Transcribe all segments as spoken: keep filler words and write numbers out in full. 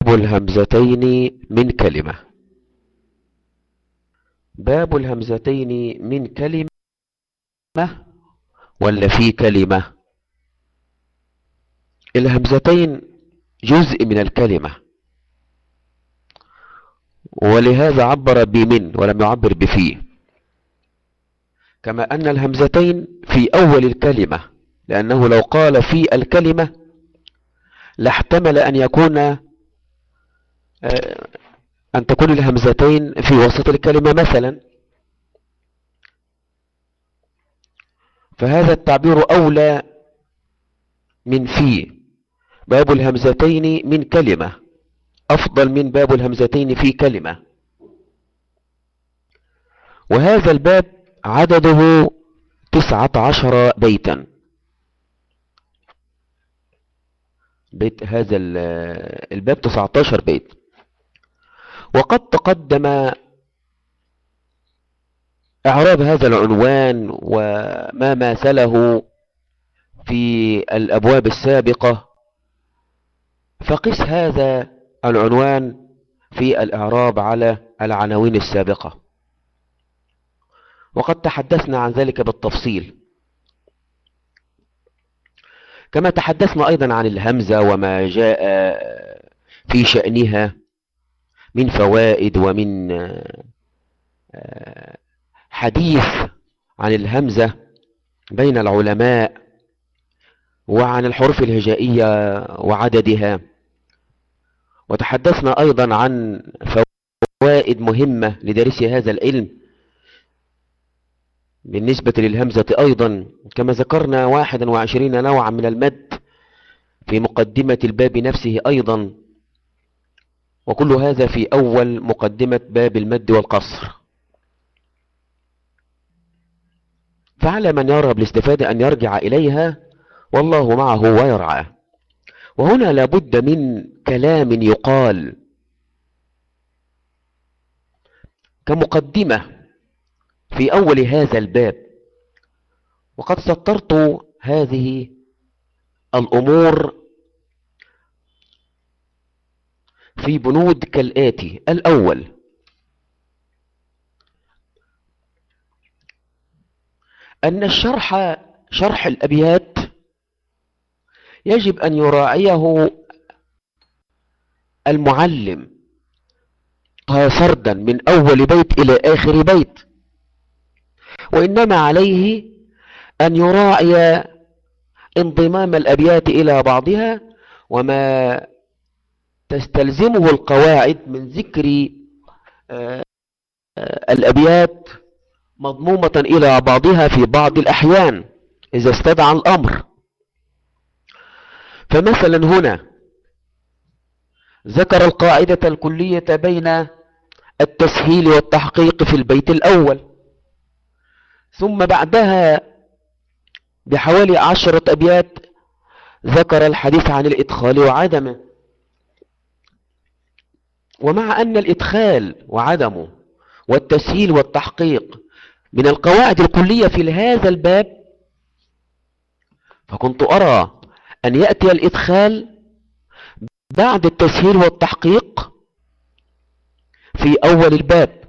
الهمزتين من كلمة. باب الهمزتين من كلمة ولا في كلمة؟ الهمزتين جزء من الكلمة، ولهذا عبر بمن ولم يعبر بفي، كما أن الهمزتين في أول الكلمة، لأنه لو قال في الكلمة لاحتمل أن يكون أن تكون الهمزتين في وسط الكلمة مثلا، فهذا التعبير أولى من في. باب الهمزتين من كلمة أفضل من باب الهمزتين في كلمة. وهذا الباب عدده تسعة عشر بيتا. بيت هذا الباب تسعة عشر بيت. وقد تقدم إعراب هذا العنوان وما ماثله في الأبواب السابقة، فقس هذا العنوان في الإعراب على العناوين السابقة، وقد تحدثنا عن ذلك بالتفصيل، كما تحدثنا أيضا عن الهمزة وما جاء في شأنها من فوائد ومن حديث عن الهمزة بين العلماء، وعن الحروف الهجائية وعددها. وتحدثنا أيضا عن فوائد مهمة لدارسي هذا العلم بالنسبة للهمزة أيضا، كما ذكرنا واحدا وعشرين نوعا من المد في مقدمة الباب نفسه أيضا، وكل هذا في أول مقدمة باب المد والقصر. فعلى من يرغب الاستفادة أن يرجع إليها، والله معه ويرعاه. وهنا لابد من كلام يقال كمقدمة في أول هذا الباب، وقد سطرت هذه الأمور في بنود كالآتي. الأول: أن الشرح شرح الأبيات يجب أن يراعيه المعلم سردا من أول بيت إلى آخر بيت، وإنما عليه أن يراعي انضمام الأبيات إلى بعضها وما تستلزمه القواعد من ذكر الأبيات مضمومة إلى بعضها في بعض الأحيان إذا استدعى الأمر. فمثلا هنا ذكر القاعدة الكلية بين التسهيل والتحقيق في البيت الأول، ثم بعدها بحوالي عشرة أبيات ذكر الحديث عن الإدخال وعدمه. ومع أن الإدخال وعدمه والتسهيل والتحقيق من القواعد الكلية في هذا الباب، فكنت أرى أن يأتي الإدخال بعد التسهيل والتحقيق في أول الباب،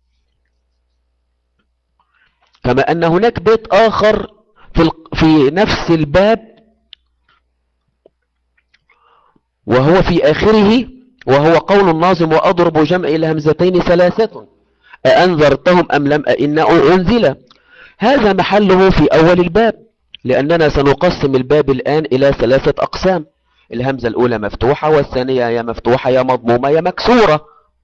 كما أن هناك بيت آخر في, في نفس الباب وهو في آخره، وهو قول الناظم: وأضرب جمع الهمزتين ثلاثة أأنذرتهم أم لم أئنه أنزل. هذا محله في أول الباب، لأننا سنقسم الباب الآن إلى ثلاثة أقسام: الهمزة الأولى مفتوحة، والثانية يا مفتوحة يا مضمومة يا مكسورة.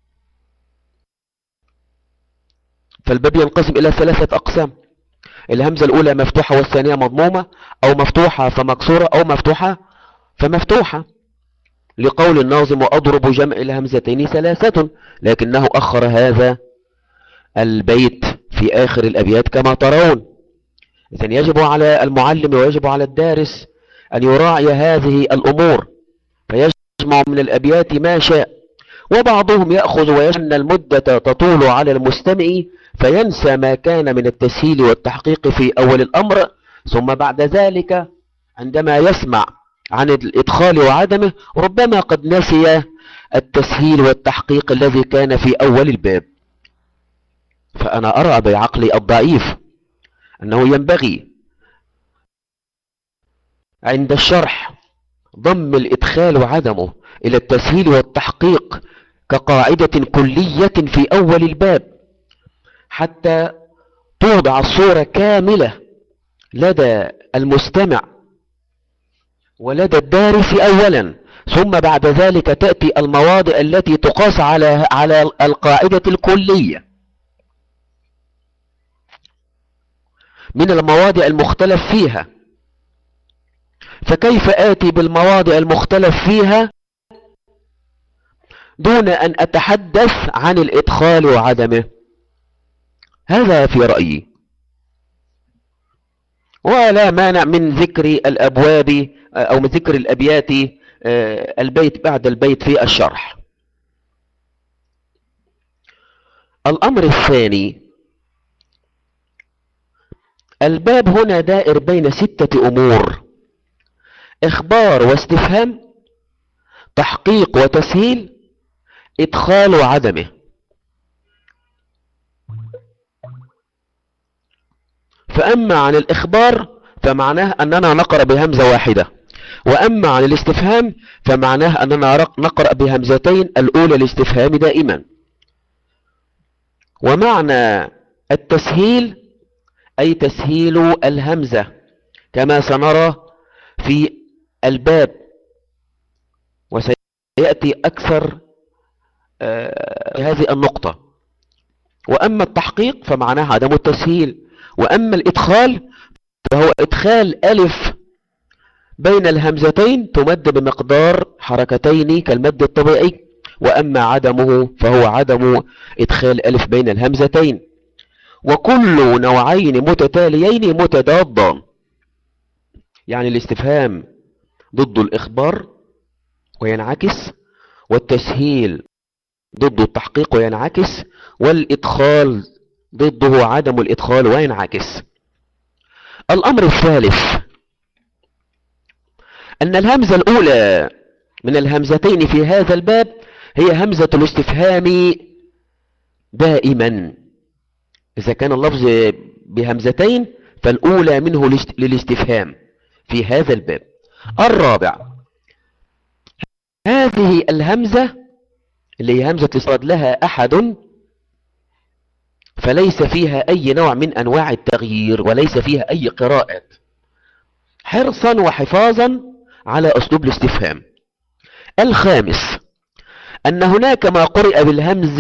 فالباب ينقسم إلى ثلاثة أقسام: الهمزة الأولى مفتوحة والثانية مضمومة، أو مفتوحة فمكسورة، أو مفتوحة فمفتوحة، لقول الناظم: وأضرب جمع الهمزتين ثلاثة، لكنه أخر هذا البيت في آخر الأبيات كما ترون. إذن يجب على المعلم ويجب على الدارس أن يراعي هذه الأمور، فيجمع من الأبيات ما شاء. وبعضهم يأخذ ويجعل المدة تطول على المستمع فينسى ما كان من التسهيل والتحقيق في أول الأمر، ثم بعد ذلك عندما يسمع عن الإدخال وعدمه ربما قد نسي التسهيل والتحقيق الذي كان في أول الباب. فأنا أرى بعقلي الضعيف أنه ينبغي عند الشرح ضم الإدخال وعدمه إلى التسهيل والتحقيق كقاعدة كلية في أول الباب، حتى توضع الصورة كاملة لدى المستمع ولدى الدارس أولا، ثم بعد ذلك تأتي المواضع التي تقاس على على القاعدة الكلية من المواضع المختلف فيها. فكيف آتي بالمواضع المختلف فيها دون أن أتحدث عن الإدخال وعدمه؟ هذا في رأيي. ولا مانع من ذكر الأبواب أو من ذكر الأبيات البيت بعد البيت في الشرح. الأمر الثاني، الباب هنا دائر بين ستة أمور: إخبار واستفهام، تحقيق وتسهيل، إدخال وعدمه. فأما عن الإخبار فمعناه أننا نقرأ بهمزة واحدة، وأما عن الاستفهام فمعناه أننا نقرأ بهمزتين، الأولى الاستفهام دائما. ومعنى التسهيل أي تسهيل الهمزة كما سنرى في الباب، وسيأتي أكثر آه هذه النقطة. وأما التحقيق فمعناه عدم التسهيل، وأما الإدخال فهو إدخال ألف بين الهمزتين تمد بمقدار حركتين كالمد الطبيعي، وأما عدمه فهو عدم إدخال ألف بين الهمزتين. وكل نوعين متتاليين متضادان، يعني الاستفهام ضد الإخبار وينعكس، والتسهيل ضد التحقيق وينعكس، والإدخال ضده عدم الإدخال وينعكس. الأمر الثالث أن الهمزة الأولى من الهمزتين في هذا الباب هي همزة الاستفهام دائما. إذا كان اللفظ بهمزتين فالأولى منه للاستفهام في هذا الباب. الرابع، هذه الهمزة اللي هي همزة الاستطراد لها أحد، فليس فيها أي نوع من أنواع التغيير وليس فيها أي قراءات، حرصا وحفاظا على أسلوب الاستفهام. الخامس، أن هناك ما قرئ بالهمز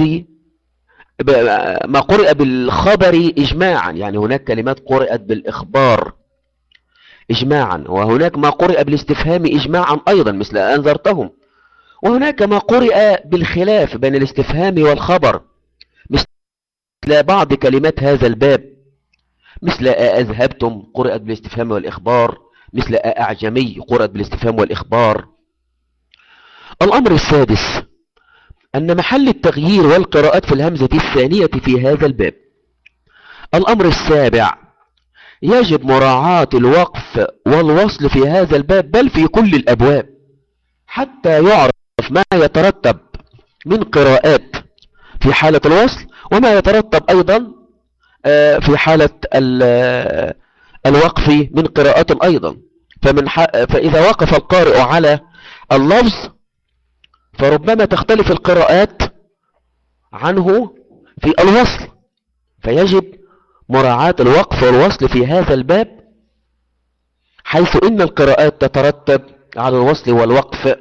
ما قرئ بالخبر إجماعا، يعني هناك كلمات قرئت بالإخبار إجماعا، وهناك ما قرئ بالاستفهام إجماعا أيضا مثل أنذرتهم، وهناك ما قرئ بالخلاف بين الاستفهام والخبر مثل بعض كلمات هذا الباب، مثل أذهبتم قرئت بالاستفهام والإخبار، مثل أعجمي قرئت بالاستفهام والإخبار. الأمر السادس، أن محل التغيير والقراءات في الهمزة الثانية في هذا الباب. الأمر السابع، يجب مراعاة الوقف والوصل في هذا الباب بل في كل الأبواب، حتى يعرف ما يترتب من قراءات في حالة الوصل، وما يترتب أيضا في حالة الوقف من قراءات أيضا. فمن فإذا وقف القارئ على اللفظ فربما تختلف القراءات عنه في الوصل، فيجب مراعاة الوقف والوصل في هذا الباب، حيث إن القراءات تترتب على الوصل والوقف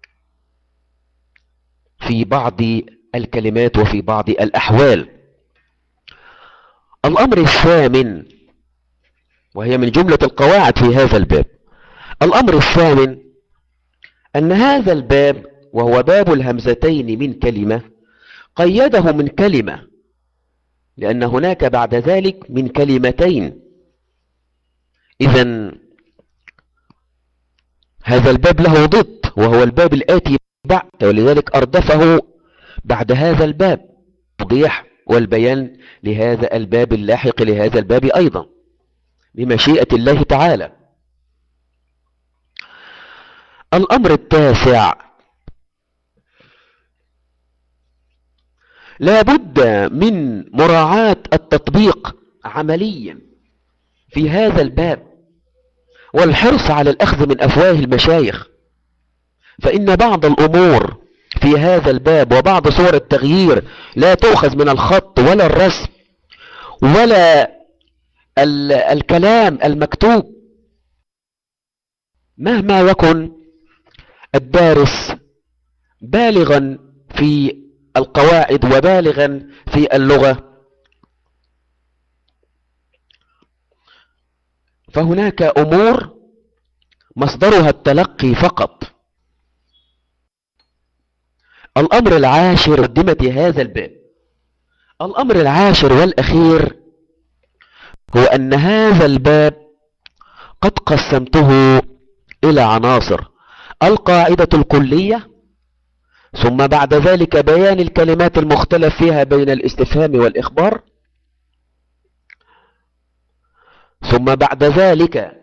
في بعض الكلمات وفي بعض الأحوال. الأمر الثامن، وهي من جملة القواعد في هذا الباب، الأمر الثامن أن هذا الباب وهو باب الهمزتين من كلمة قيده من كلمة، لأن هناك بعد ذلك من كلمتين. إذن هذا الباب له ضد وهو الباب الآتي بعد، ولذلك أردفه بعد هذا الباب توضيح والبيان لهذا الباب اللاحق لهذا الباب أيضا بمشيئة الله تعالى. الأمر التاسع، لا بد من مراعاة التطبيق عمليا في هذا الباب، والحرص على الأخذ من أفواه المشايخ، فإن بعض الأمور في هذا الباب وبعض صور التغيير لا تؤخذ من الخط ولا الرسم ولا ال الكلام المكتوب، مهما يكن الدارس بالغا في القواعد وبالغا في اللغة، فهناك أمور مصدرها التلقي فقط. الأمر العاشر مقدمة هذا الباب، الأمر العاشر والأخير هو أن هذا الباب قد قسمته إلى عناصر: القاعدة الكلية، ثم بعد ذلك بيان الكلمات المختلف فيها بين الاستفهام والإخبار، ثم بعد ذلك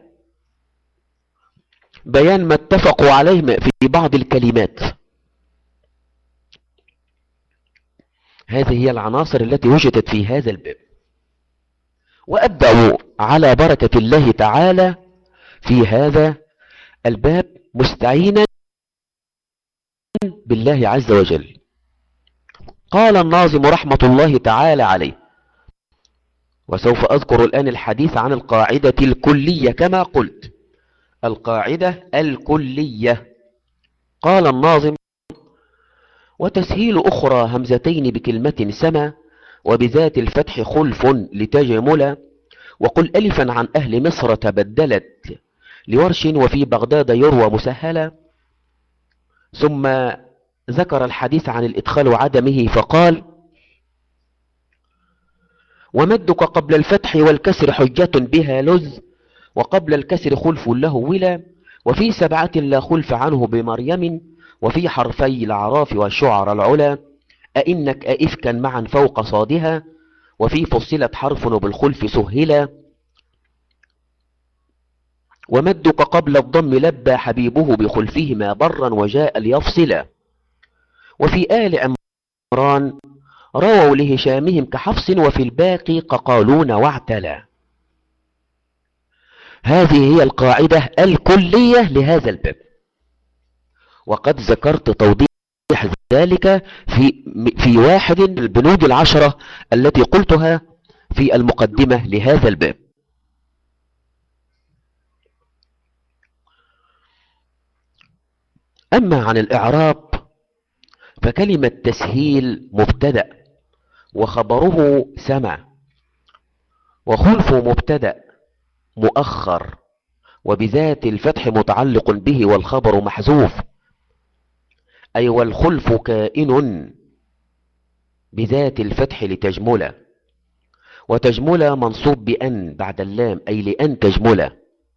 بيان ما اتفقوا عليه في بعض الكلمات. هذه هي العناصر التي وجدت في هذا الباب. وأبدأ على بركة الله تعالى في هذا الباب مستعينا بالله عز وجل. قال الناظم رحمة الله تعالى عليه، وسوف أذكر الآن الحديث عن القاعدة الكلية كما قلت، القاعدة الكلية. قال الناظم: وتسهيل أخرى همزتين بكلمة سما، وبذات الفتح خلف لتجملا، وقل ألفا عن أهل مصر تبدلت لورش، وفي بغداد يروى مسهلا. ثم ذكر الحديث عن الإدخال وعدمه فقال: ومدك قبل الفتح والكسر حجة بها لز، وقبل الكسر خلف له ولا، وفي سبعة لا خلف عنه بمريم، وفي حرفي الأعراف والشعر العلا، أئنك أئفكا معا فوق صادها، وفي فصلت حرف بالخلف سهلا. ومدك قبل الضم لبى حبيبه بخلفهما برا وجاء ليفصلا، وفي آل عمران رووا لهشامهم كحفص، وفي الباقي كقالون واعتلا. هذه هي القاعدة الكلية لهذا الباب، وقد ذكرت توضيح ذلك في في واحد من البنود العشرة التي قلتها في المقدمة لهذا الباب. أما عن الإعراب فكلمة تسهيل مبتدأ، وخبره سمع، وخلف مبتدأ مؤخر، وبذات الفتح متعلق به والخبر محذوف، أي والخلف كائن بذات الفتح لتجمل، وتجمل منصوب بأن بعد اللام أي لأن تجمل.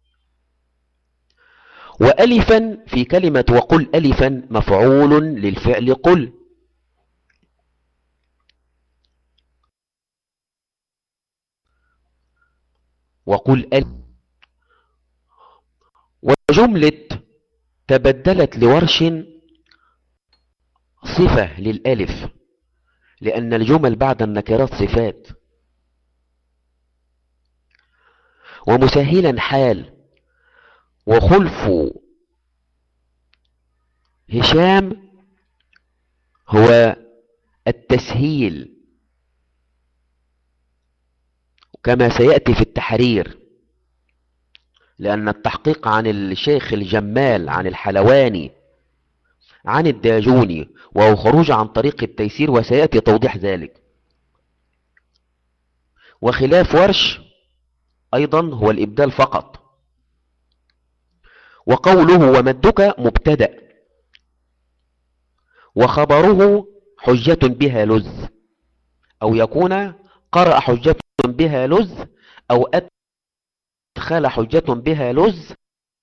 وألفا في كلمة وقل ألفا مفعول للفعل قل، وقل ألف. وجملة تبدلت لورش صفة للألف، لأن الجمل بعد النكرات صفات. ومسهلا حال، وخلف هشام هو التسهيل كما سيأتي في التحرير، لأن التحقيق عن الشيخ الجمال عن الحلواني عن الداجوني، وهو خروج عن طريق التيسير، وسيأتي توضيح ذلك. وخلاف ورش أيضا هو الإبدال فقط. وقوله ومدك مبتدأ، وخبره حجة بها لز، أو يكون قرأ حجة بها لز، أو أدخل حجة بها لز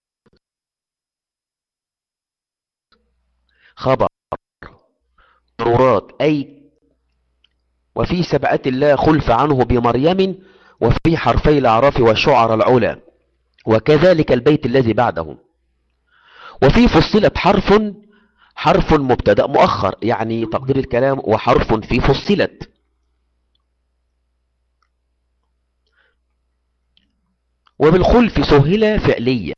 خبر ضرورات، أي وفي سبعة لا خلف عنه بمريم، وفي حرفي الأعراف والشعر العلا، وكذلك البيت الذي بعده. وفي فصلت حرف حرف مبتدأ مؤخر، يعني تقدير الكلام وحرف في فصلت. وبالخلف سهل فعلية.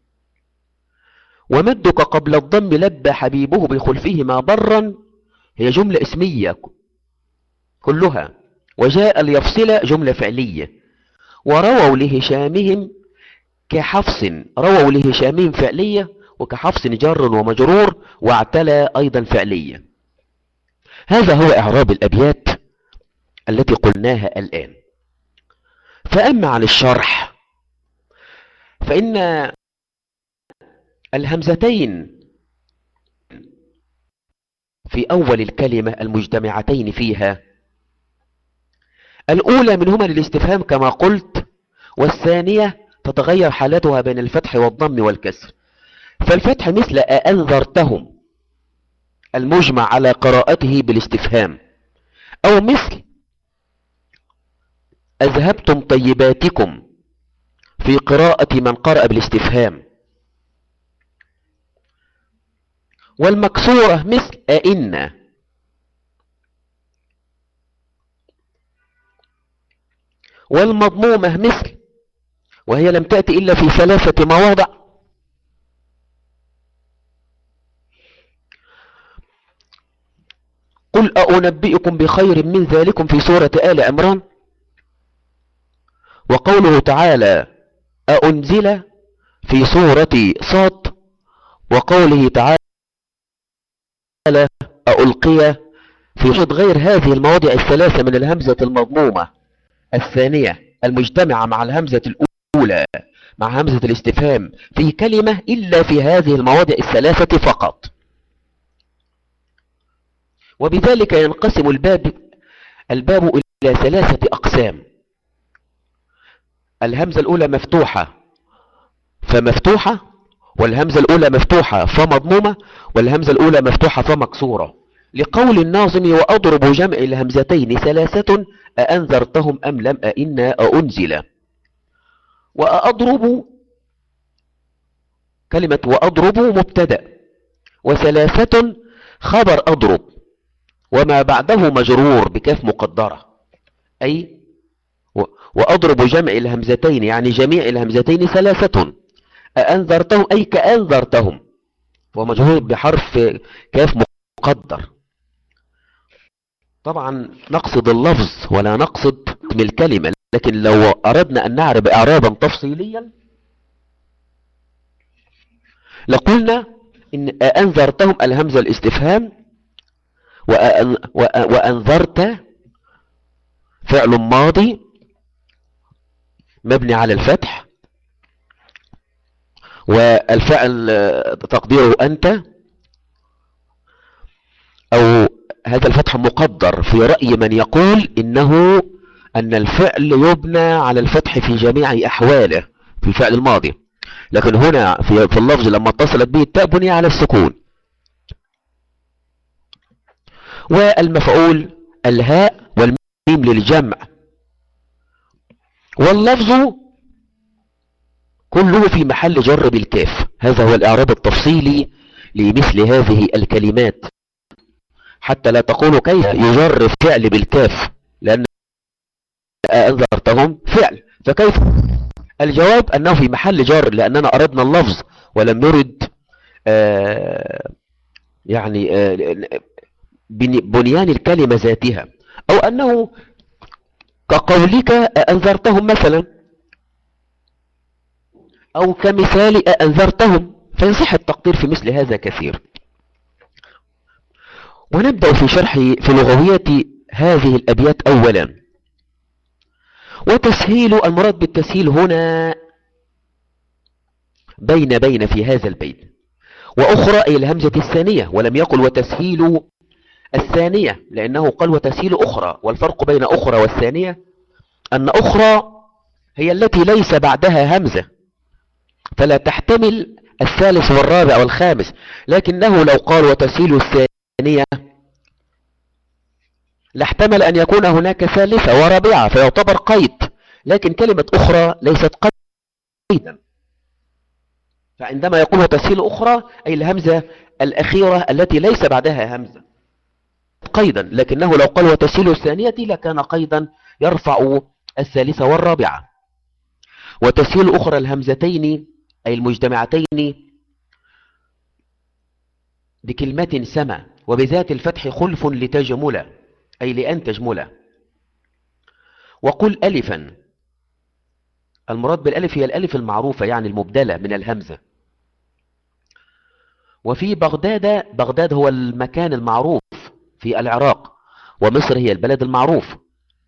ومدك قبل الضم لبى حبيبه بخلفهما برا، هي جملة اسمية كلها. وجاء ليفصل جملة فعلية. ورووا لهشامهم كحفص، رووا لهشامهم فعلية، وكحفص جر ومجرور، واعتلى أيضا فعلية. هذا هو إعراب الأبيات التي قلناها الآن. فأما عن الشرح فإن الهمزتين في أول الكلمة المجتمعتين فيها، الأولى منهما للاستفهام كما قلت، والثانية تتغير حالتها بين الفتح والضم والكسر. فالفتح مثل أأنذرتهم المجمع على قراءته بالاستفهام، أو مثل أذهبتم طيباتكم في قراءة من قرأ بالاستفهام. والمكسورة مثل أئن. والمضمومة مثل، وهي لم تأتي إلا في ثلاثة مواضع، قل أنبئكم بخير من ذلكم في سورة آل عمران. وقوله تعالى أأنزل في سورة صاد. وقوله تعالى ألقي في غير هذه المواضع الثلاثة من الهمزة المضمومة الثانية المجتمعة مع الهمزة الأولى مع همزة الاستفهام في كلمة، إلا في هذه المواضع الثلاثة فقط. وبذلك ينقسم الباب الباب إلى ثلاثة أقسام. الهمزة الأولى مفتوحة فمفتوحة، والهمزة الأولى مفتوحة فمضمومة، والهمزة الأولى مفتوحة فمكسورة، لقول الناظم وأضرب جمع الهمزتين ثلاثة أأنذرتهم أم لم أئنا أأنزل. وأضرب كلمة وأضرب مبتدأ، وثلاثة خبر أضرب، وما بعده مجرور بكاف مقدرة، أي وأضرب جمع الهمزتين يعني جميع الهمزتين ثلاثة. أأنذرتهم أي كأنذرتهم، ومجرور بحرف كاف مقدر. طبعا نقصد اللفظ ولا نقصد اسم الكلمة، لكن لو أردنا أن نعرف إعرابا تفصيليا لقلنا إن أأنذرتهم الهمزة الاستفهام، وأن وأنذرت فعل ماضي مبني على الفتح، والفعل تقديره أنت، أو هذا الفتح مقدر في رأي من يقول إنه أن الفعل يبنى على الفتح في جميع أحواله في الفعل الماضي، لكن هنا في, في اللفظ لما اتصلت به التاء بني على السكون. والمفعول الهاء والميم للجمع، واللفظ كله في محل جر بالكاف. هذا هو الإعراب التفصيلي لمثل هذه الكلمات، حتى لا تقولوا كيف يجر فعل بالكاف، لأن أنذرتهم فعل، فكيف؟ الجواب أنه في محل جر، لأننا أردنا اللفظ ولم نرد آه يعني آه بنيان الكلمة ذاتها، أو أنه كقولك أنذرتهم مثلا، أو كمثال أنذرتهم، فيصح التقدير في مثل هذا كثير. ونبدأ في شرح في لغوية هذه الأبيات أولا. وتسهيل، المراد بالتسهيل هنا بين بين في هذا البيت، وأخرى أي الهمزة الثانية، ولم يقل وتسهيل الثانية، لأنه قال وتسهيل أخرى. والفرق بين أخرى والثانية أن أخرى هي التي ليس بعدها همزة، فلا تحتمل الثالث والرابع والخامس، لكنه لو قال وتسهيل الثانية لاحتمل أن يكون هناك ثالثة ورابعة فيعتبر قيد، لكن كلمة أخرى ليست قيدا. فعندما يقول وتسهيل أخرى أي الهمزة الأخيرة التي ليس بعدها همزة قيدا، لكنه لو قال وتسهيل الثانية لكان قيدا يرفع الثالثة والرابعة. وتسهيل أخرى الهمزتين أي المجتمعتين بكلمة سما وبذات الفتح خلف لتجمل أي لأن تجمل. وقل ألفا، المراد بالألف هي الألف المعروفة يعني المبدلة من الهمزة. وفي بغداد، بغداد هو المكان المعروف في العراق، ومصر هي البلد المعروف.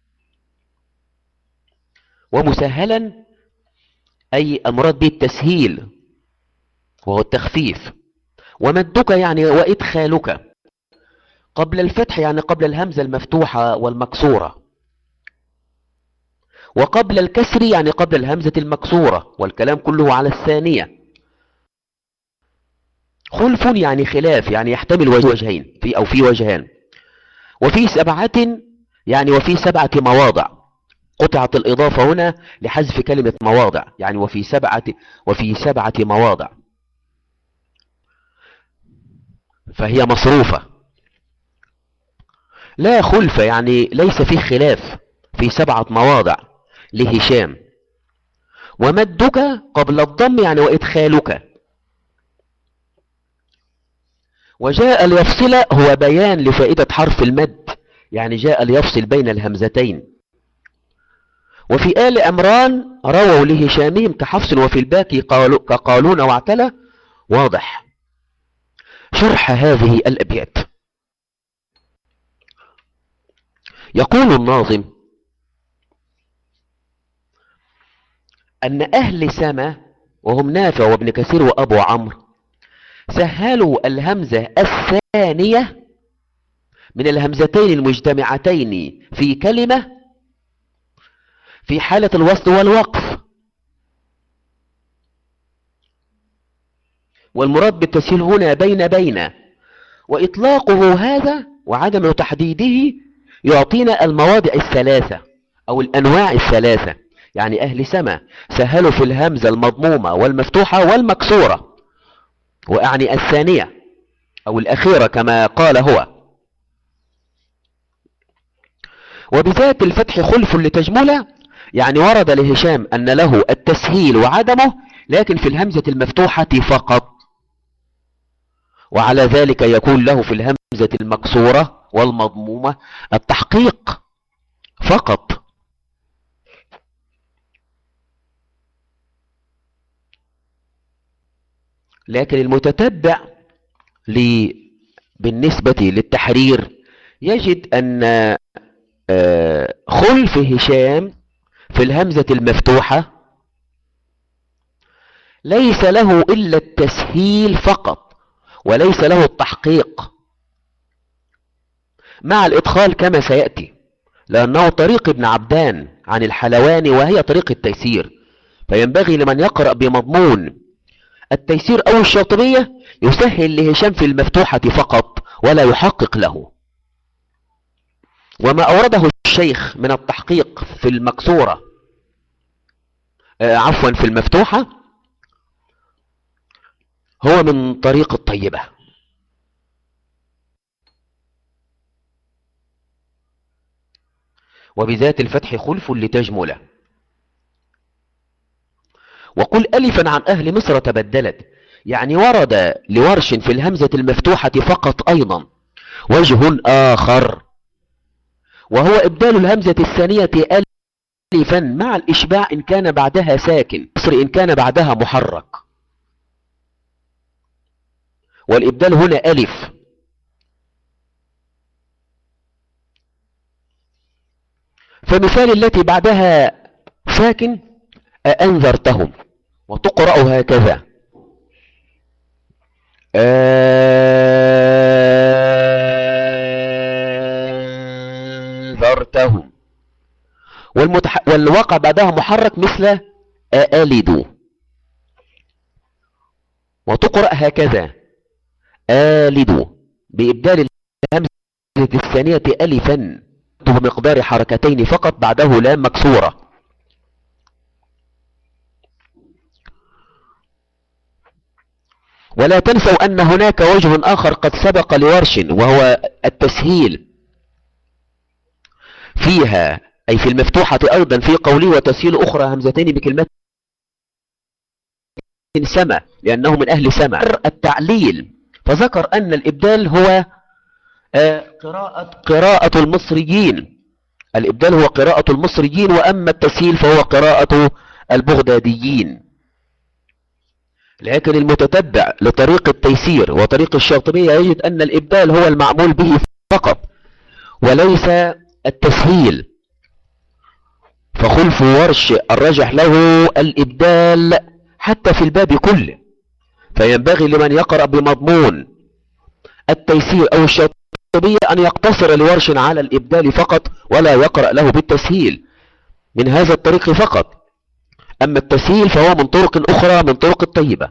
ومسهلا أي المراد به التسهيل وهو التخفيف. ومدك يعني وإدخالك قبل الفتح يعني قبل الهمزة المفتوحة والمكسورة، وقبل الكسر يعني قبل الهمزة المكسورة، والكلام كله على الثانية. خلف يعني خلاف يعني يحتمل وجهين في أو في وجهان. وفي سبعة يعني وفي سبعة مواضع، قطعت الإضافة هنا لحذف كلمة مواضع يعني وفي سبعة وفي سبعة مواضع، فهي مصروفة. لا خلف يعني ليس فيه خلاف في سبعة مواضع لهشام. ومدك قبل الضم يعني وإدخالك. وجاء ليفصل هو بيان لفائدة حرف المد يعني جاء ليفصل بين الهمزتين. وفي آل عمران رووا لهشامهم كحفص وفي الباقي كقالون واعتلى. واضح. شرح هذه الأبيات. يقول الناظم أن أهل سما وهم نافع وابن كثير وأبو عمرو سهلوا الهمزة الثانية من الهمزتين المجتمعتين في كلمة في حالة الوصل والوقف. والمراد بالتسهيل هنا بين بين، وإطلاقه هذا وعدم تحديده يعطينا المواضع الثلاثة أو الأنواع الثلاثة. يعني أهل سما سهلوا في الهمزة المضمومة والمفتوحة والمكسورة، وأعني الثانية أو الأخيرة كما قال هو. وبذات الفتح خلف لتجمل يعني ورد لهشام أن له التسهيل وعدمه لكن في الهمزة المفتوحة فقط، وعلى ذلك يكون له في الهمزة المكسورة والمضمومة التحقيق فقط. لكن المتتبع بالنسبة للتحرير يجد أن خلف هشام في الهمزة المفتوحة ليس له إلا التسهيل فقط وليس له التحقيق مع الإدخال كما سيأتي، لأنه طريق ابن عبدان عن الحلواني وهي طريق التيسير. فينبغي لمن يقرأ بمضمون التيسير أو الشاطبية يسهل لهشام في المفتوحة فقط ولا يحقق له. وما أورده الشيخ من التحقيق في المكسورة آه عفوا في المفتوحة هو من طريق الطيبة. وبذات الفتح خلف لتجمله. وقل ألفا عن أهل مصر تبدلت يعني ورد لورش في الهمزة المفتوحة فقط أيضا وجه آخر، وهو إبدال الهمزة الثانية ألفا مع الإشباع إن كان بعدها ساكن، مصر إن كان بعدها محرك. والإبدال هنا ألف. فمثال التي بعدها ساكن أأنذرتهم، وتقرأ هكذا أنذرتهم. والمتح... والواقع بعدها محرك مثل أألد، وتقرأ هكذا آلد بإبدال الهمزة الثانية ألفا بمقدار حركتين فقط بعده لام مكسورة. ولا تنسوا أن هناك وجه آخر قد سبق لورش وهو التسهيل فيها، أي في المفتوحة أيضا، في قوله وتسهيل أخرى همزتين بكلمات سما لأنه من أهل سما. التعليل، فذكر أن الإبدال هو قراءة قراءة المصريين، الإبدال هو قراءة المصريين، وأما التسهيل فهو قراءة البغداديين. لكن المتتبع لطريق التيسير وطريق الشاطبية يجد أن الإبدال هو المعمول به فقط وليس التسهيل، فخلف ورش الرجح له الإبدال حتى في الباب كله، فينبغي لمن يقرأ بمضمون التيسير أو الشاطبية أن يقتصر لورش على الإبدال فقط ولا يقرأ له بالتسهيل من هذا الطريق فقط. أما التسهيل فهو من طرق أخرى من طرق الطيبة.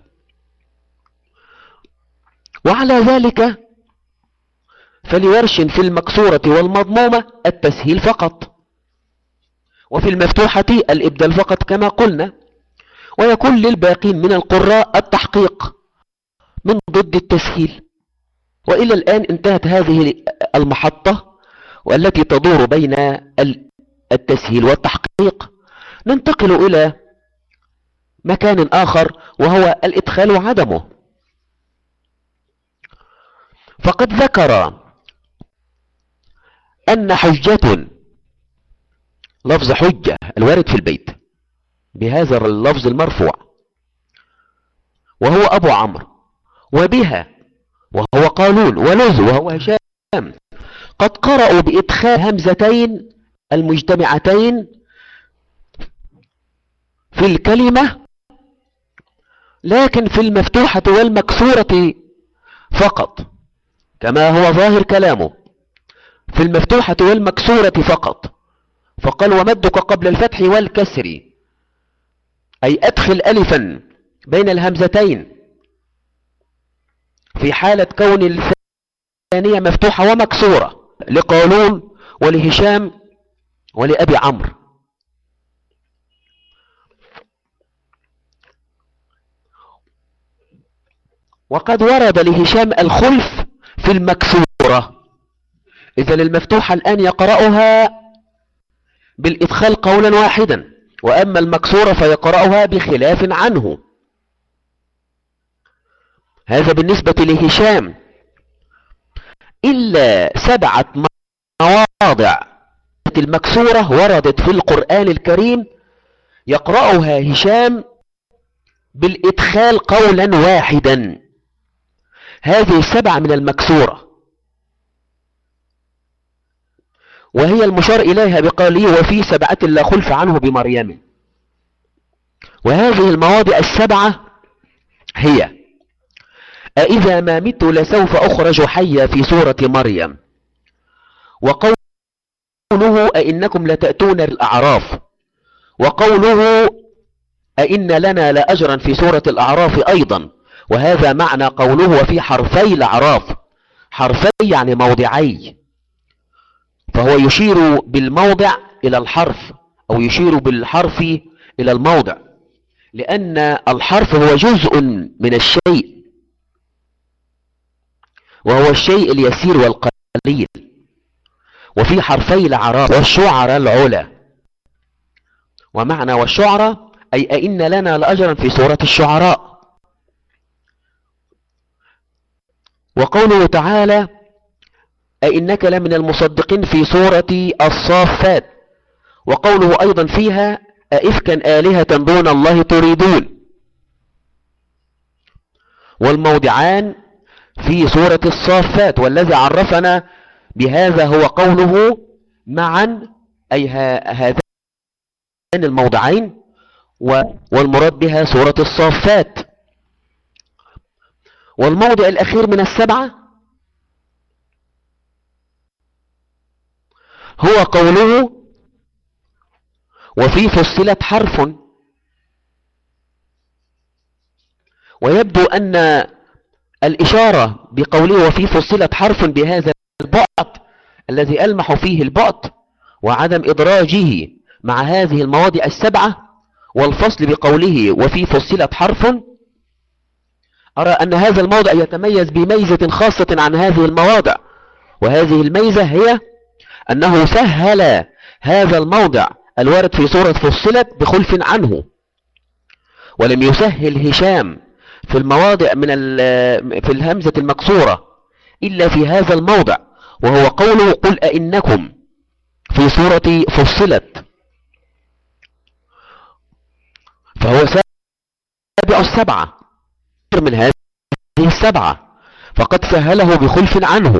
وعلى ذلك فلورش في المكسورة والمضمومة التسهيل فقط، وفي المفتوحة الإبدال فقط كما قلنا، ويكون للباقين من القراء التحقيق من ضد التسهيل. وإلى الآن انتهت هذه المحطة والتي تدور بين التسهيل والتحقيق. ننتقل إلى مكان آخر وهو الإدخال وعدمه. فقد ذكر أن حجة، لفظ حجة الوارد في البيت بهذا اللفظ المرفوع وهو أبو عمرو، وبها وهو قالون، ولز وهو هشام، قد قرأوا بإدخال همزتين المجتمعتين في الكلمة، لكن في المفتوحة والمكسورة فقط، كما هو ظاهر كلامه، في المفتوحة والمكسورة فقط. فقال ومدك قبل الفتح والكسر، أي أدخل ألفا بين الهمزتين في حالة كون الثانية مفتوحة ومكسورة، لقالون ولهشام ولأبي عمرو. وقد ورد لهشام الخلف في المكسورة، إذا المفتوحة الآن يقرأها بالإدخال قولا واحدا، وأما المكسورة فيقرأها بخلاف عنه. هذا بالنسبة لهشام، إلا سبعة مواضع المكسورة وردت في القرآن الكريم يقرأها هشام بالإدخال قولا واحدا، هذه سبعة من المكسورة، وهي المشار إليها بقوله وفي سبعة لا خلف عنه بمريم. وهذه المواضع السبعة هي أإذا ما مت لسوف أخرج حيا في سورة مريم، وقوله أئنكم لتأتون الأعراف، وقوله أئن لنا لأجرا في سورة الأعراف أيضا، وهذا معنى قوله وفي حرفي الأعراف، حرفي يعني موضعي، فهو يشير بالموضع إلى الحرف أو يشير بالحرف إلى الموضع، لأن الحرف هو جزء من الشيء، وهو الشيء اليسير والقليل. وفي حرفي الأعراف والشعراء العلا، ومعنى والشعراء أي أئن لنا لأجرا في سورة الشعراء. وقوله تعالى أئنك لمن المصدقين في سورة الصافات، وقوله أيضا فيها أئفكا آلهة دون الله تريدون. والموضعان في سورة الصافات، والذي عرفنا بهذا هو قوله معا، أي هذين الموضعين، والمراد بها سورة الصافات. والموضع الأخير من السبعة هو قوله وفي فصلت حرف. ويبدو أن الإشارة بقوله وفي فصلت حرف بهذا البعد الذي ألمح فيه البعد وعدم إدراجه مع هذه المواضع السبعة، والفصل بقوله وفي فصلت حرف، أرى أن هذا الموضع يتميز بميزة خاصة عن هذه المواضع، وهذه الميزة هي أنه سهل هذا الموضع الوارد في سورة فصلت بخلف عنه، ولم يسهل هشام في المواضع من في الهمزة المكسورة إلا في هذا الموضع، وهو قوله قل أئنكم في سورة فصلت، فهو سابع السبعة من هذه السبعة، فقد سهله بخلف عنه.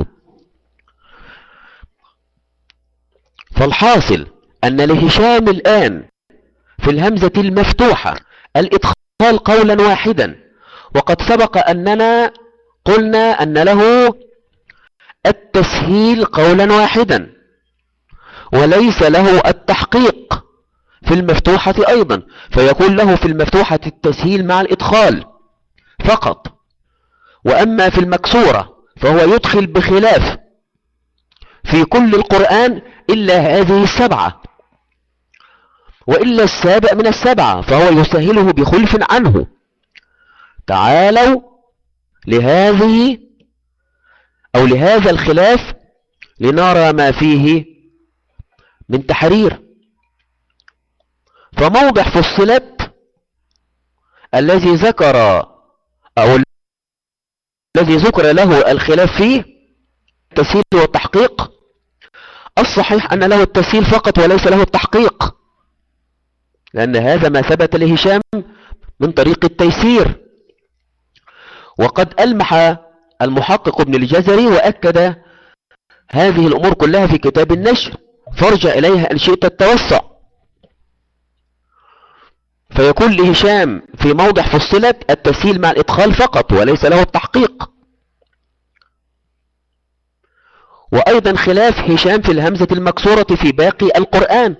فالحاصل أن لهشام الآن في الهمزة المفتوحة الإدخال قولا واحدا، وقد سبق أننا قلنا أن له التسهيل قولا واحدا، وليس له التحقيق في المفتوحة أيضا، فيكون له في المفتوحة التسهيل مع الإدخال فقط. وأما في المكسورة فهو يدخل بخلاف في كل القرآن إلا هذه السبعة، وإلا السابع من السبعة فهو يسهله بخلف عنه. تعالوا لهذه أو لهذا الخلاف لنرى ما فيه من تحرير. فموضع فصلت الذي ذكر أو الذي ذكر له الخلاف فيه التسهيل والتحقيق، الصحيح أن له التسهيل فقط وليس له التحقيق، لأن هذا ما ثبت لهشام من طريق التيسير. وقد ألمح المحقق ابن الجزري وأكد هذه الأمور كلها في كتاب النشر، فارجع إليها إن شئت التوسع. فيكون لهشام في موضع فصلت التسهيل مع الإدخال فقط وليس له التحقيق. وأيضا خلاف هشام في الهمزة المكسورة في باقي القرآن،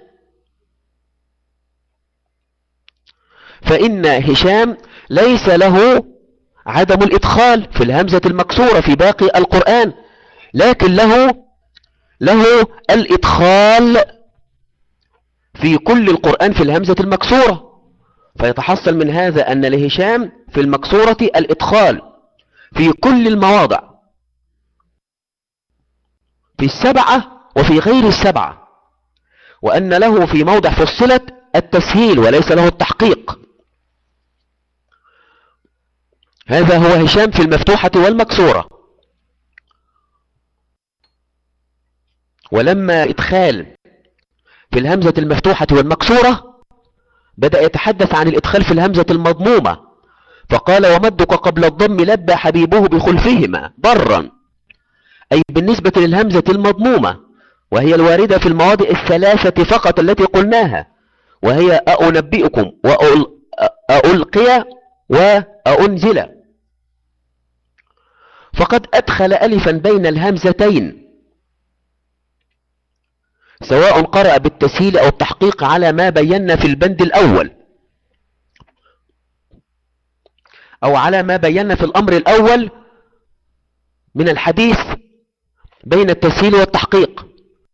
فإن هشام ليس له عدم الإدخال في الهمزة المكسورة في باقي القرآن، لكن له له الإدخال في كل القرآن في الهمزة المكسورة. فيتحصل من هذا أن لهشام في المكسورة الإدخال في كل المواضع، في السبعة وفي غير السبعة، وأن له في موضع فصلت التسهيل وليس له التحقيق. هذا هو هشام في المفتوحة والمكسورة. ولما إدخال في الهمزة المفتوحة والمكسورة بدأ يتحدث عن الإدخال في الهمزة المضمومة، فقال ومدك قبل الضم لبى حبيبه بخلفهما ضرا، أي بالنسبة للهمزة المضمومة، وهي الواردة في المواضع الثلاثة فقط التي قلناها، وهي أنبئكم وألقي وأنزل. فقد أدخل ألفا بين الهمزتين سواء قرأ بالتسهيل أو التحقيق على ما بينا في البند الأول، أو على ما بينا في الأمر الأول من الحديث بين التسهيل والتحقيق.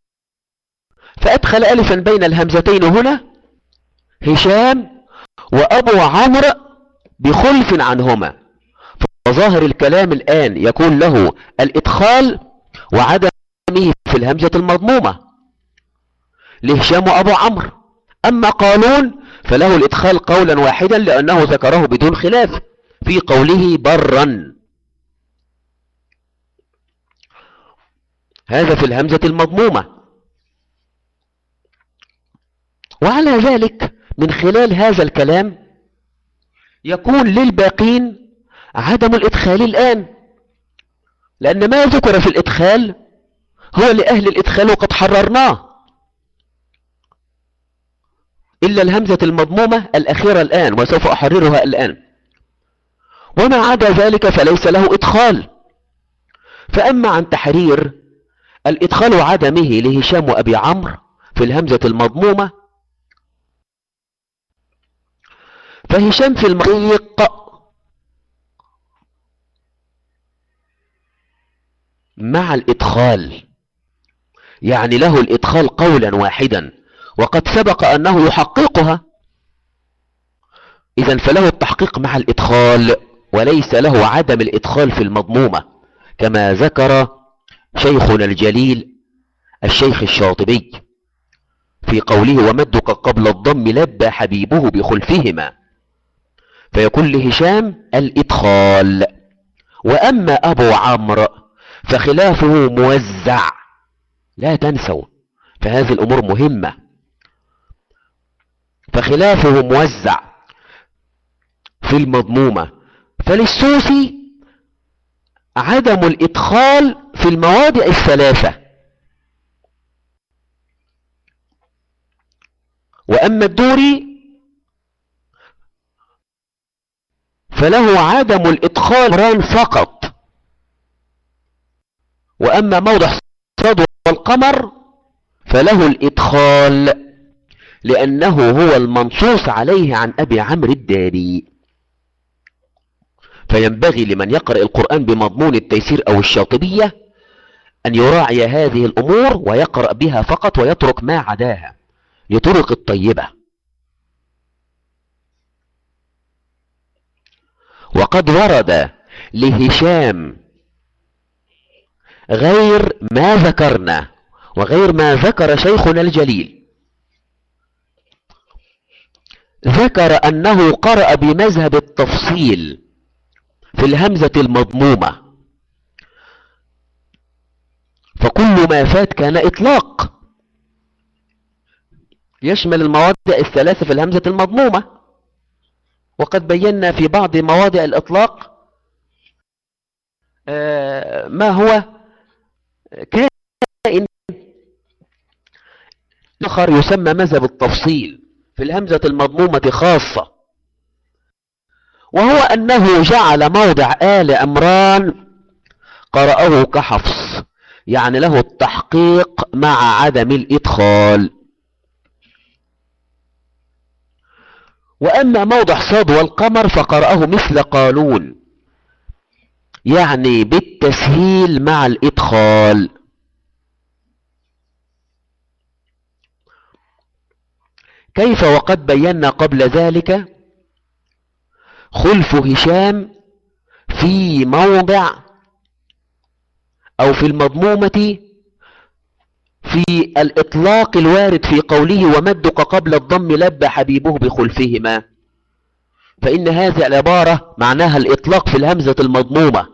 فأدخل ألفا بين الهمزتين هنا هشام وأبو عمرو بخلف عنهما، فظاهر الكلام الآن يكون له الإدخال وعدمه في الهمزة المضمومة لهشام وأبو عمرو. أما قالون فله الإدخال قولا واحدا لأنه ذكره بدون خلاف في قوله برا، هذا في الهمزة المضمومة. وعلى ذلك من خلال هذا الكلام يكون للباقين عدم الإدخال الآن، لأن ما ذكر في الإدخال هو لأهل الإدخال وقد حررناه، إلا الهمزة المضمومة الأخيرة الآن وسوف أحررها الآن، وما عدا ذلك فليس له إدخال. فأما عن تحرير الإدخال عدمه لهشام وأبي عمرو في الهمزة المضمومة، فهشام في المضيق مع الإدخال، يعني له الإدخال قولا واحدا وقد سبق أنه يحققها، إذن فله التحقيق مع الإدخال وليس له عدم الإدخال في المضمومة، كما ذكر شيخنا الجليل الشيخ الشاطبي في قوله ومدك قبل الضم لبى حبيبه بخلفهما، فيكون لهشام الإدخال. وأما أبو عمرو فخلافه موزع، لا تنسوا فهذه الأمور مهمة، فخلافه موزع في المضمومة. فللسوسي عدم الإدخال في المواضع الثلاثة، وأما الدوري فله عدم الإدخال فقط. وأما موضع صاد والقمر فله الإدخال لأنه هو المنصوص عليه عن أبي عمرو الداري. فينبغي لمن يقرأ القرآن بمضمون التيسير أو الشاطبية أن يراعي هذه الأمور ويقرأ بها فقط ويترك ما عداها لطرق الطيبة. وقد ورد لهشام غير ما ذكرنا وغير ما ذكر شيخنا الجليل. ذكر أنه قرأ بمذهب التفصيل في الهمزة المضمومة، فكل ما فات كان إطلاق يشمل المواضع الثلاثة في الهمزة المضمومة. وقد بينا في بعض مواضع الإطلاق ما هو كائن آخر يسمى مذهب التفصيل في الهمزة المضمومة خاصة، وهو أنه جعل موضع آل عمران قرأه كحفص، يعني له التحقيق مع عدم الإدخال. وأما موضع صاد والقمر فقرأه مثل قالون، يعني بالتسهيل مع الإدخال. كيف وقد بينا قبل ذلك خلف هشام في موضع أو في المضمومة في الإطلاق الوارد في قوله ومدك قبل الضم لبى حبيبه بخلفهما، فإن هذه العبارة معناها الإطلاق في الهمزة المضمومة،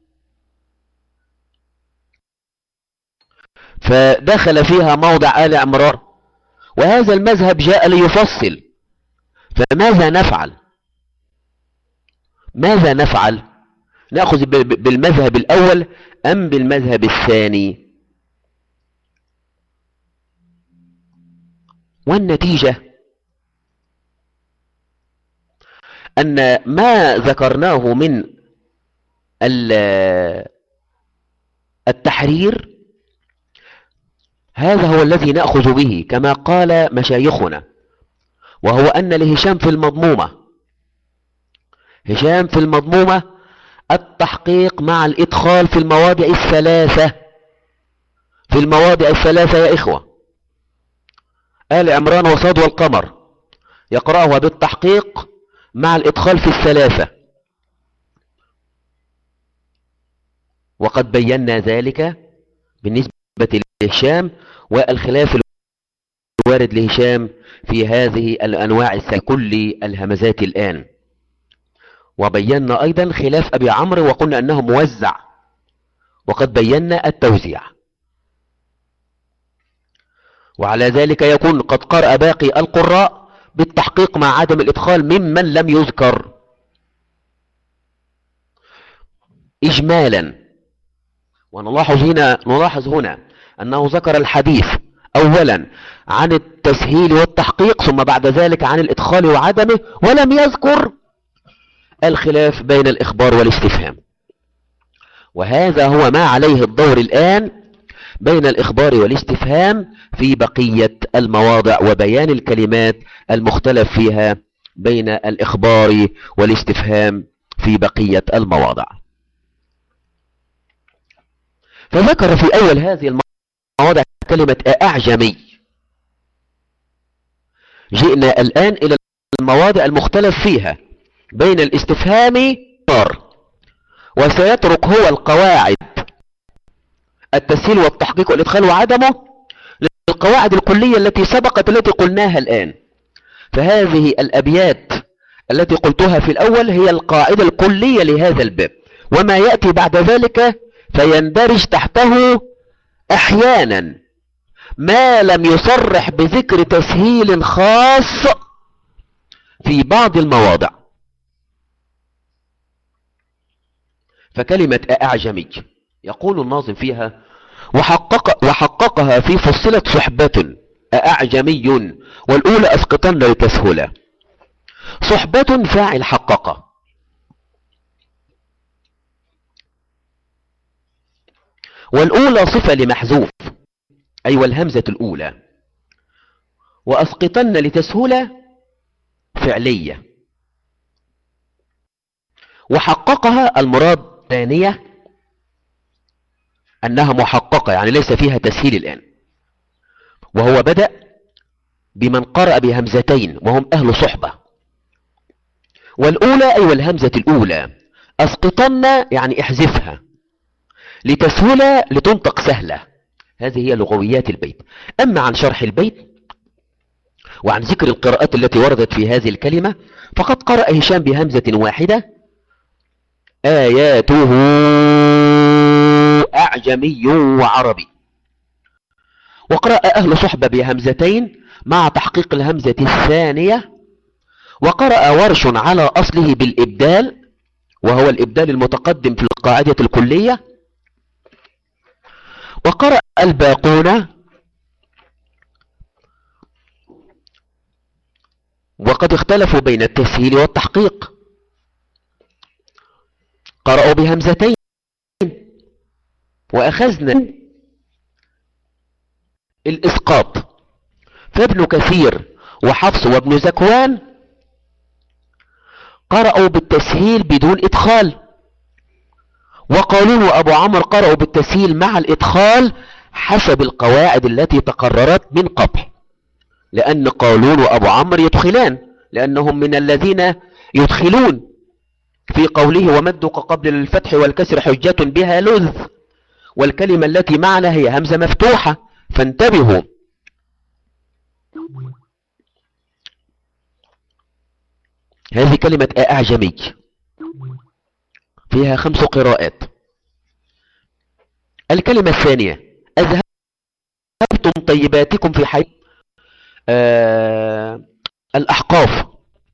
فدخل فيها موضع آل عمران، وهذا المذهب جاء ليفصل. فماذا نفعل؟ ماذا نفعل؟ نأخذ بالمذهب الأول أم بالمذهب الثاني؟ والنتيجة أن ما ذكرناه من التحرير هذا هو الذي نأخذ به كما قال مشايخنا، وهو أن لهشام في المضمومة هشام في المضمومة التحقيق مع الإدخال في المواضع الثلاثة في المواضع الثلاثة يا إخوة، آل عمران وصاد والقمر يقرأها بالتحقيق مع الإدخال في الثلاثة. وقد بينا ذلك بالنسبة لهشام والخلاف الوارد لهشام في هذه الأنواع كل الهمزات الآن. وبينا أيضا خلاف أبي عمرو وقلنا أنه موزع، وقد بينا التوزيع. وعلى ذلك يكون قد قرأ باقي القراء بالتحقيق مع عدم الإدخال ممن لم يذكر. إجمالا، ونلاحظ هنا نلاحظ هنا أنه ذكر الحديث أولا عن التسهيل والتحقيق، ثم بعد ذلك عن الإدخال وعدمه، ولم يذكر الخلاف بين الإخبار والاستفهام. وهذا هو ما عليه الدور الآن بين الإخبار والاستفهام في بقية المواضع وبيان الكلمات المختلف فيها بين الإخبار والاستفهام في بقية المواضع. فذكر في أول هذه المواضع كلمة أعجمي. جئنا الآن إلى المواضع المختلف فيها بين الاستفهام وسيترك هو القواعد التسهيل والتحقيق والإدخال وعدمه للقواعد الكلية التي سبقت التي قلناها الآن. فهذه الأبيات التي قلتها في الأول هي القاعدة الكلية لهذا الباب، وما يأتي بعد ذلك فيندرج تحته أحيانا ما لم يصرح بذكر تسهيل خاص في بعض المواضع. فكلمة أعجمي يقول الناظم فيها وحقق وحققها في فصلت صحبة أعجمي والأولى أسقطن لتسهلا. صحبة فاعل حقق، والأولى صفة لمحذوف أي والهمزة الأولى، وأسقطن لتسهلا فعلية. وحققها المراد ثانية أنها محققة يعني ليس فيها تسهيل الآن، وهو بدأ بمن قرأ بهمزتين وهم أهل صحبة. والأولى أي والهمزة الأولى، أسقطن يعني احذفها، لتسهل لتنطق سهلة. هذه هي لغويات البيت. أما عن شرح البيت وعن ذكر القراءات التي وردت في هذه الكلمة فقد قرأ هشام بهمزة واحدة آياته أعجمي وعربي، وقرأ أهل صحبة بهمزتين مع تحقيق الهمزة الثانية، وقرأ ورش على أصله بالإبدال وهو الإبدال المتقدم في القاعدة الكلية، وقرأ الباقون وقد اختلفوا بين التسهيل والتحقيق، قرأوا بهمزتين وأخذنا الإسقاط. فابن كثير وحفص وابن زكوان قرأوا بالتسهيل بدون إدخال، وقالون وأبو عمرو قرأوا بالتسهيل مع الإدخال حسب القواعد التي تقررت من قبل، لأن قالون وأبو عمرو يدخلان لأنهم من الذين يدخلون في قوله ومدك قبل الفتح والكسر حجة بها لذ، والكلمة التي معنا هي همزة مفتوحة فانتبهوا. هذه كلمة أعجمي فيها خمس قراءات. الكلمة الثانية أذهبتم طيباتكم في حي آه الأحقاف.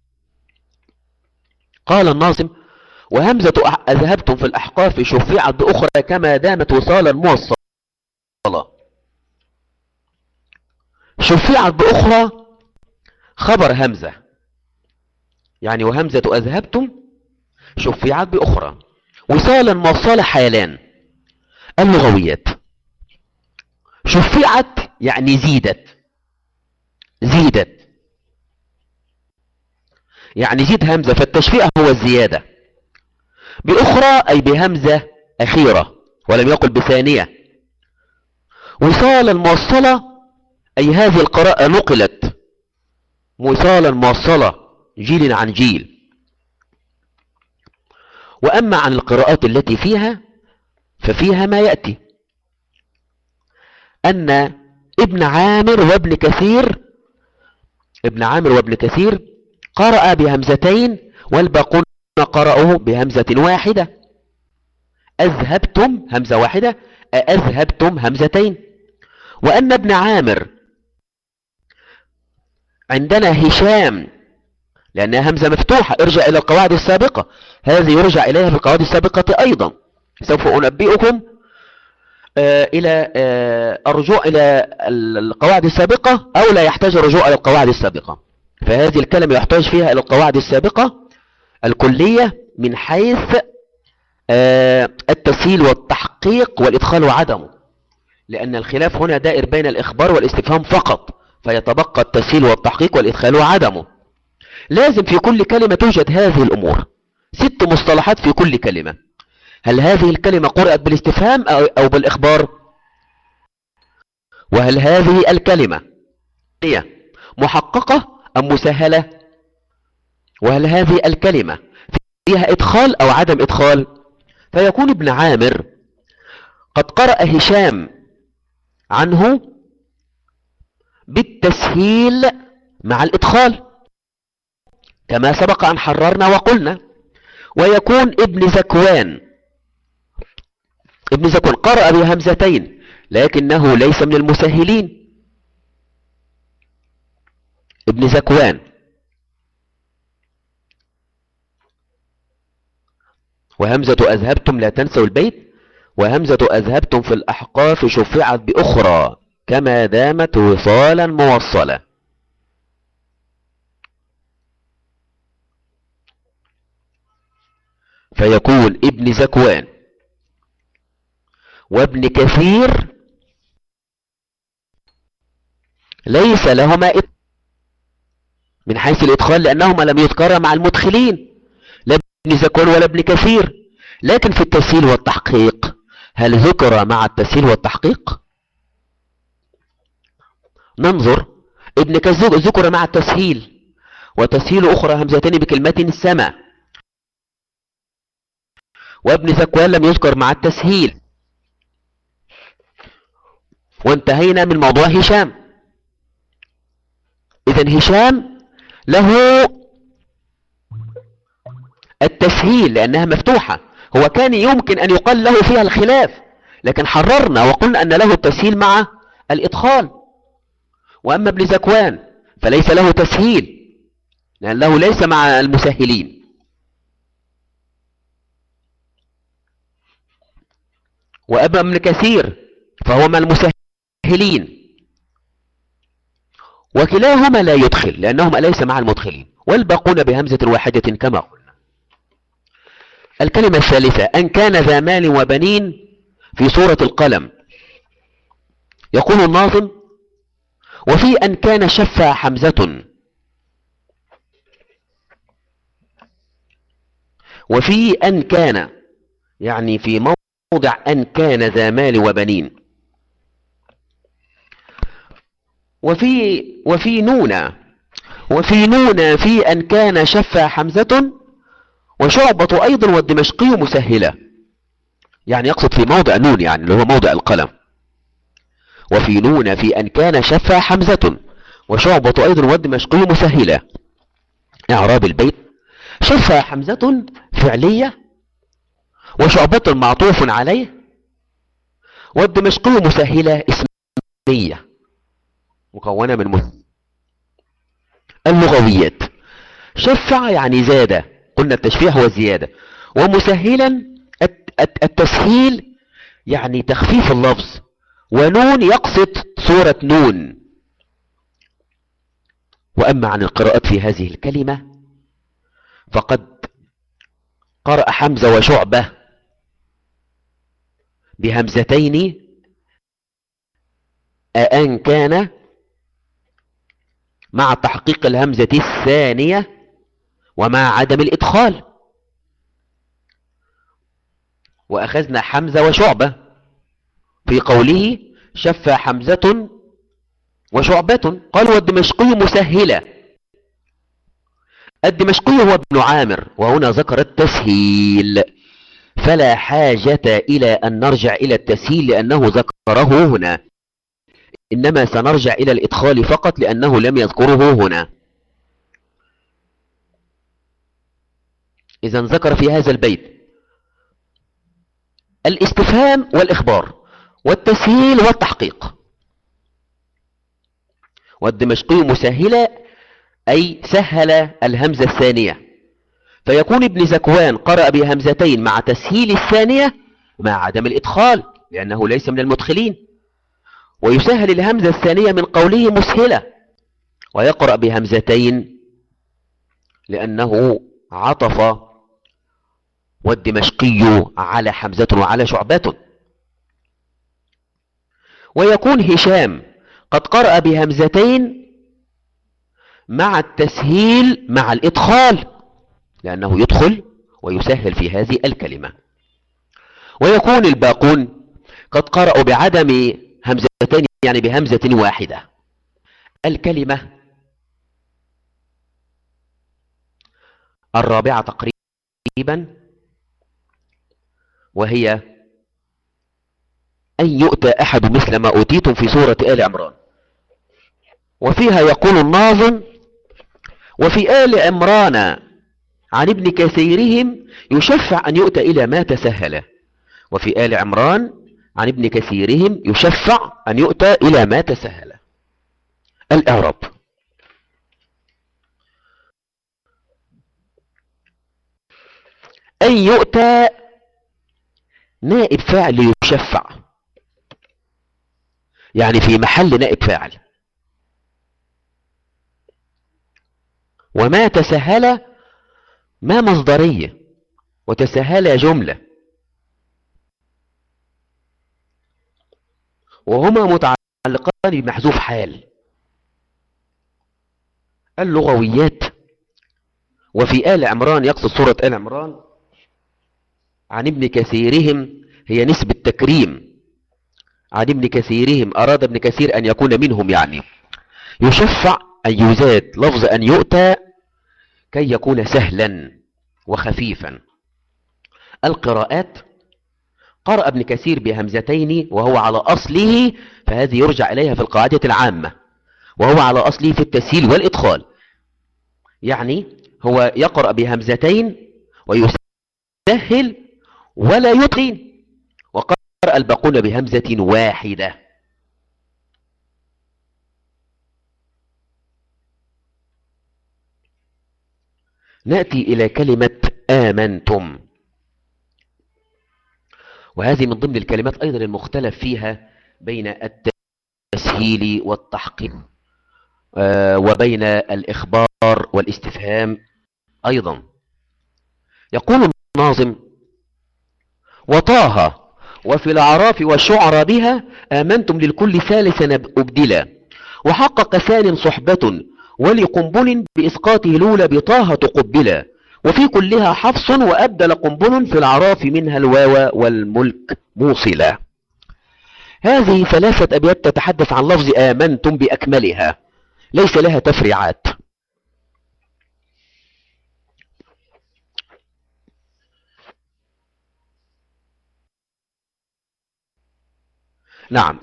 قال الناظم وهمزة أذهبتم في الأحقاف شفعت بأخرى كما دامت وصالا موصلا. شفعت بأخرى خبر همزة، يعني وهمزة أذهبتم شفعت بأخرى. وصالا موصلة حالان. اللغويات شفعت يعني زيدت، زيدت يعني زيد همزة، فالتشفيع هو الزيادة. بأخرى أي بهمزة أخيرة ولم يقل بثانية. وصالا موصلة أي هذه القراءة نقلت وصالا موصلة جيل عن جيل. وأما عن القراءات التي فيها ففيها ما يأتي أن ابن عامر وابن كثير ابن عامر وابن كثير قرأ بهمزتين والباقون قرأوه بهمزة واحدة. أذهبتم همزة واحدة، أذهبتم همزتين. وأن ابن عامر عندنا هشام لأنها همزة مفتوحة، ارجع إلى القواعد السابقة، هذه يرجع إليها في القواعد السابقة أيضا. سوف أنبئكم آه إلى آه الرجوع إلى القواعد السابقة أو لا يحتاج الرجوع إلى القواعد السابقة. فهذه الكلمة يحتاج فيها إلى القواعد السابقة الكلية من حيث آه التسهيل والتحقيق والإدخال وعدمه، لأن الخلاف هنا دائر بين الإخبار والاستفهام فقط، فيتبقى التسهيل والتحقيق والإدخال وعدمه. لازم في كل كلمة توجد هذه الأمور، ست مصطلحات في كل كلمة. هل هذه الكلمة قرأت بالاستفهام أو بالإخبار؟ وهل هذه الكلمة هي محققة أم مسهلة؟ وهل هذه الكلمة فيها إدخال أو عدم إدخال، فيكون ابن عامر قد قرأ هشام عنه بالتسهيل مع الإدخال كما سبق أن حررنا وقلنا. ويكون ابن ذكوان ابن ذكوان قرأ بهمزتين لكنه ليس من المسهلين. ابن ذكوان وهمزة أذهبتم لا تنسوا البيت، وهمزة أذهبتم في الأحقاف شفعت بأخرى كما دامت وصالا موصلة. فيكون ابن ذكوان وابن كثير ليس لهما من حيث الإدخال لأنهما لم يذكرا مع المدخلين، لا ابن ذكوان ولا ابن كثير. لكن في التسهيل والتحقيق هل ذكر مع التسهيل والتحقيق؟ ننظر. ابن كثير ذكر مع التسهيل، وتسهيل أخرى همزتين بكلمة السماء. وابن ذكوان لم يذكر مع التسهيل. وانتهينا من موضوع هشام. إذن هشام له التسهيل لأنها مفتوحة، هو كان يمكن أن يقال له فيها الخلاف، لكن حررنا وقلنا أن له التسهيل مع الإدخال. وأما ابن ذكوان فليس له تسهيل لأنه ليس مع المسهلين. وأما ابن كثير فهو مع المسهلين، وكلاهما لا يدخل لأنهما ليس مع المدخلين، والباقون بهمزة واحدة كما قلنا. الكلمة الثالثة أن كان ذا مال وبنين في سورة القلم. يقول الناظم: وفي أن كان شفى حمزة، وفي أن كان يعني في موضع أن كان ذا مال وبنين، وفي وفي نون وفي نون في أن كان شفى حمزة وشعبة أيضا والدمشقي مسهلة. يعني يقصد في موضع نون يعني اللي هو موضع القلم. وفي نون في أن كان شفى حمزة وشعبة أيضا والدمشقي مسهلة. إعراب البيت: شفى حمزة فعلية، وشعبة معطوف عليه، والدمشقي مسهلة اسمية مكونة من مثل. اللغويات: شفع يعني زاد، قلنا التشفيع هو الزيادة، ومسهلا التسهيل يعني تخفيف اللفظ، ونون يقصد سورة نون. وأما عن القراءات في هذه الكلمة فقد قرأ حمزة وشعبة بهمزتين أأن كان مع تحقيق الهمزة الثانية ومع عدم الإدخال. وأخذنا حمزة وشعبة في قوله شفى حمزة وشعبة. قال: والدمشقي مسهلة. الدمشقي هو ابن عامر، وهنا ذكر التسهيل، فلا حاجة إلى أن نرجع إلى التسهيل لأنه ذكره هنا، إنما سنرجع إلى الإدخال فقط لأنه لم يذكره هنا. إذن ذكر في هذا البيت الاستفهام والإخبار والتسهيل والتحقيق. والدمشقي مسهلة أي سهل الهمزة الثانية، فيكون ابن ذكوان قرأ بهمزتين مع تسهيل الثانية مع عدم الإدخال لأنه ليس من المدخلين، ويسهل الهمزة الثانية من قوله مسهلة، ويقرأ بهمزتين لأنه عطف والدمشقي على حمزة وعلى شعبة. ويكون هشام قد قرأ بهمزتين مع التسهيل مع الإدخال لأنه يدخل ويسهل في هذه الكلمة. ويكون الباقون قد قرأوا بعدم همزتين يعني بهمزة واحدة. الكلمة الرابعة تقريبا ترتيبا، وهي أن يؤتى أحد مثل ما أوتيتم في سورة آل عمران. وفيها يقول الناظم: وفي آل عمران عن ابن كثيرهم يشفع أن يؤتى إلى ما تسهل. وفي آل عمران عن ابن كثيرهم يشفع أن يؤتى إلى ما تسهل. الإعراب: أن يؤتى نائب فاعل يشفع، يعني في محل نائب فاعل. وما تسهل ما مصدرية، وتسهل جملة، وهما متعلقان بمحذوف حال. اللغويات: وفي آل عمران يقصد سورة آل عمران عن ابن كثيرهم هي نسبة تكريم. عن ابن كثيرهم أراد ابن كثير أن يكون منهم، يعني يشفع أن يزاد لفظ أن يؤتى كي يكون سهلا وخفيفا. القراءات: قرأ ابن كثير بهمزتين وهو على أصله، فهذه يرجع إليها في القاعدة العامة، وهو على أصله في التسهيل والإدخال، يعني هو يقرأ بهمزتين ويسهل ولا يتقن. وقرأ الباقون بهمزة واحدة. نأتي إلى كلمة آمنتم، وهذه من ضمن الكلمات أيضا المختلف فيها بين التسهيل والتحقيق، وبين الإخبار والاستفهام أيضا. يقول الناظم: وطه وفي الأعراف والشعر بها آمنتم للكل ثالثا أبدلا، وحقق ثان صحبة ولقنبل بإسقاطه الأولى بطه تقبلا، وفي كلها حفص وأبدل قنبل في الأعراف منها الواو والملك موصلا. هذه ثلاثة أبيات تتحدث عن لفظ آمنتم بأكملها، ليس لها تفريعات. نعم.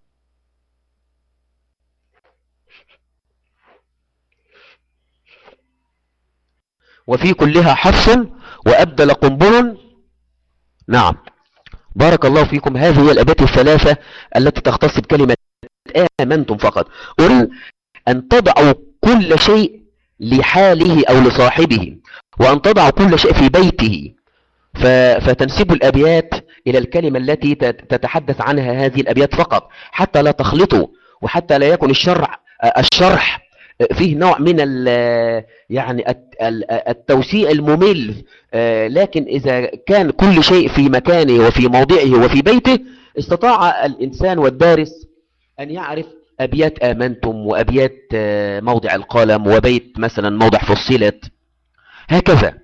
وفي كلها حفص وأبدل قنبل. نعم، بارك الله فيكم. هذه هي الأبيات الثلاثة التي تختص بكلمة آمنتم فقط. أريد أن تضعوا كل شيء لحاله أو لصاحبه، وأن تضعوا كل شيء في بيته، فتنسبوا الأبيات إلى الكلمة التي تتحدث عنها هذه الأبيات فقط، حتى لا تخلطوا، وحتى لا يكون الشرع الشرح فيه نوع من يعني التوسيع الممل. لكن إذا كان كل شيء في مكانه وفي موضعه وفي بيته، استطاع الإنسان والدارس أن يعرف أبيات آمنتم، وأبيات موضع القلم، وبيت مثلا موضع فصلت، هكذا.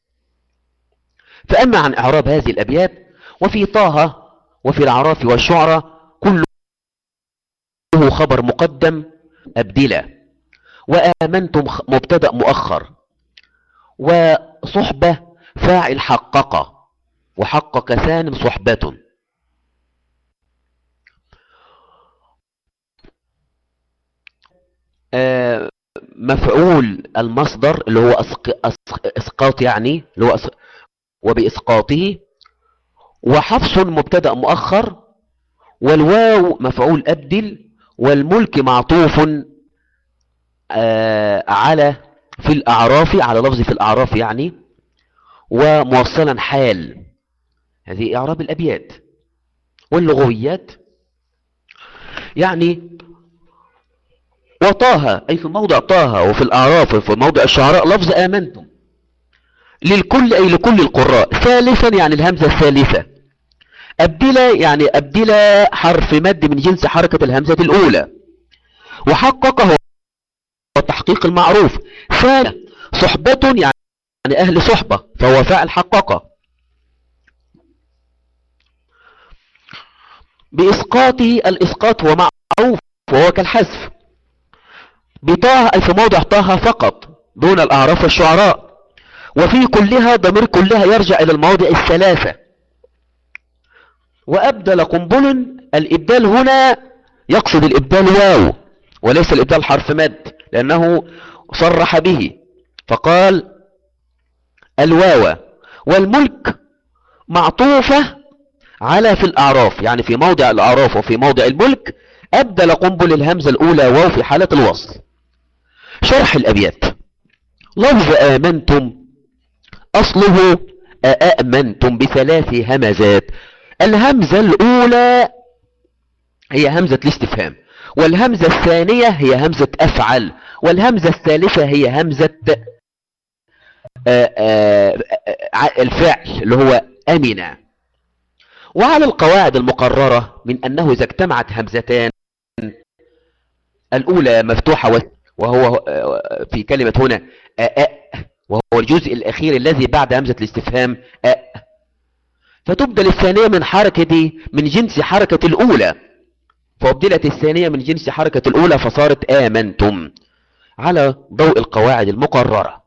فأما عن إعراب هذه الأبيات: وفي طه وفي الأعراف والشعراء كله خبر مقدم أبدلا، وآمنتم مبتدأ مؤخر، وصحبة فاعل حقق، وحقق ثان صحبة. آه مفعول المصدر اللي هو أسق أسق إسقاط، يعني اللي هو أسق وبإسقاطه، وحفص مبتدأ مؤخر، والواو مفعول أبدل، والملك معطوف آه على في الأعراف، على لفظ في الأعراف يعني، وموصلا حال. هذه إعراب الأبيات. واللغويات يعني: وطه أي في موضع طه، وفي الأعراف وفي موضع الشعراء لفظ آمنتم، للكل أي لكل القراء، ثالثا يعني الهمزة الثالثة، أبدلا يعني أبدلا حرف مد من جنس حركة الهمزة الأولى، وحققه التحقيق المعروف، ثالثا صحبة يعني أهل صحبة، فهو فاعل حققه، بإسقاطه الإسقاط هو معروف وهو كالحذف، بطه أي في موضع طه فقط دون الأعراف والشعراء، وفي كلها ضمير كلها يرجع إلى المواضع الثلاثة. وأبدل قنبل، الإبدال هنا يقصد الإبدال واو وليس الإبدال حرف مد، لأنه صرح به فقال الواو. والملك معطوفة على في الأعراف، يعني في موضع الأعراف وفي موضع الملك أبدل قنبل الهمزة الأولى واو في حالة الوصل. شرح الأبيات. لفظ آمنتم أصله أأمنتم بثلاث همزات. الهمزة الأولى هي همزة الاستفهام، والهمزة الثانية هي همزة أفعل، والهمزة الثالثة هي همزة آآ آآ الفعل اللي هو أمنا. وعلى القواعد المقررة من أنه إذا اجتمعت همزتان، الأولى مفتوحة وهو في كلمة هنا أأ، وهو الجزء الأخير الذي بعد همزة الاستفهام أ، فتبدل الثانية من حركة من جنس حركة الأولى، فأبدلت الثانية من جنس حركة الأولى فصارت آمنتم على ضوء القواعد المقررة.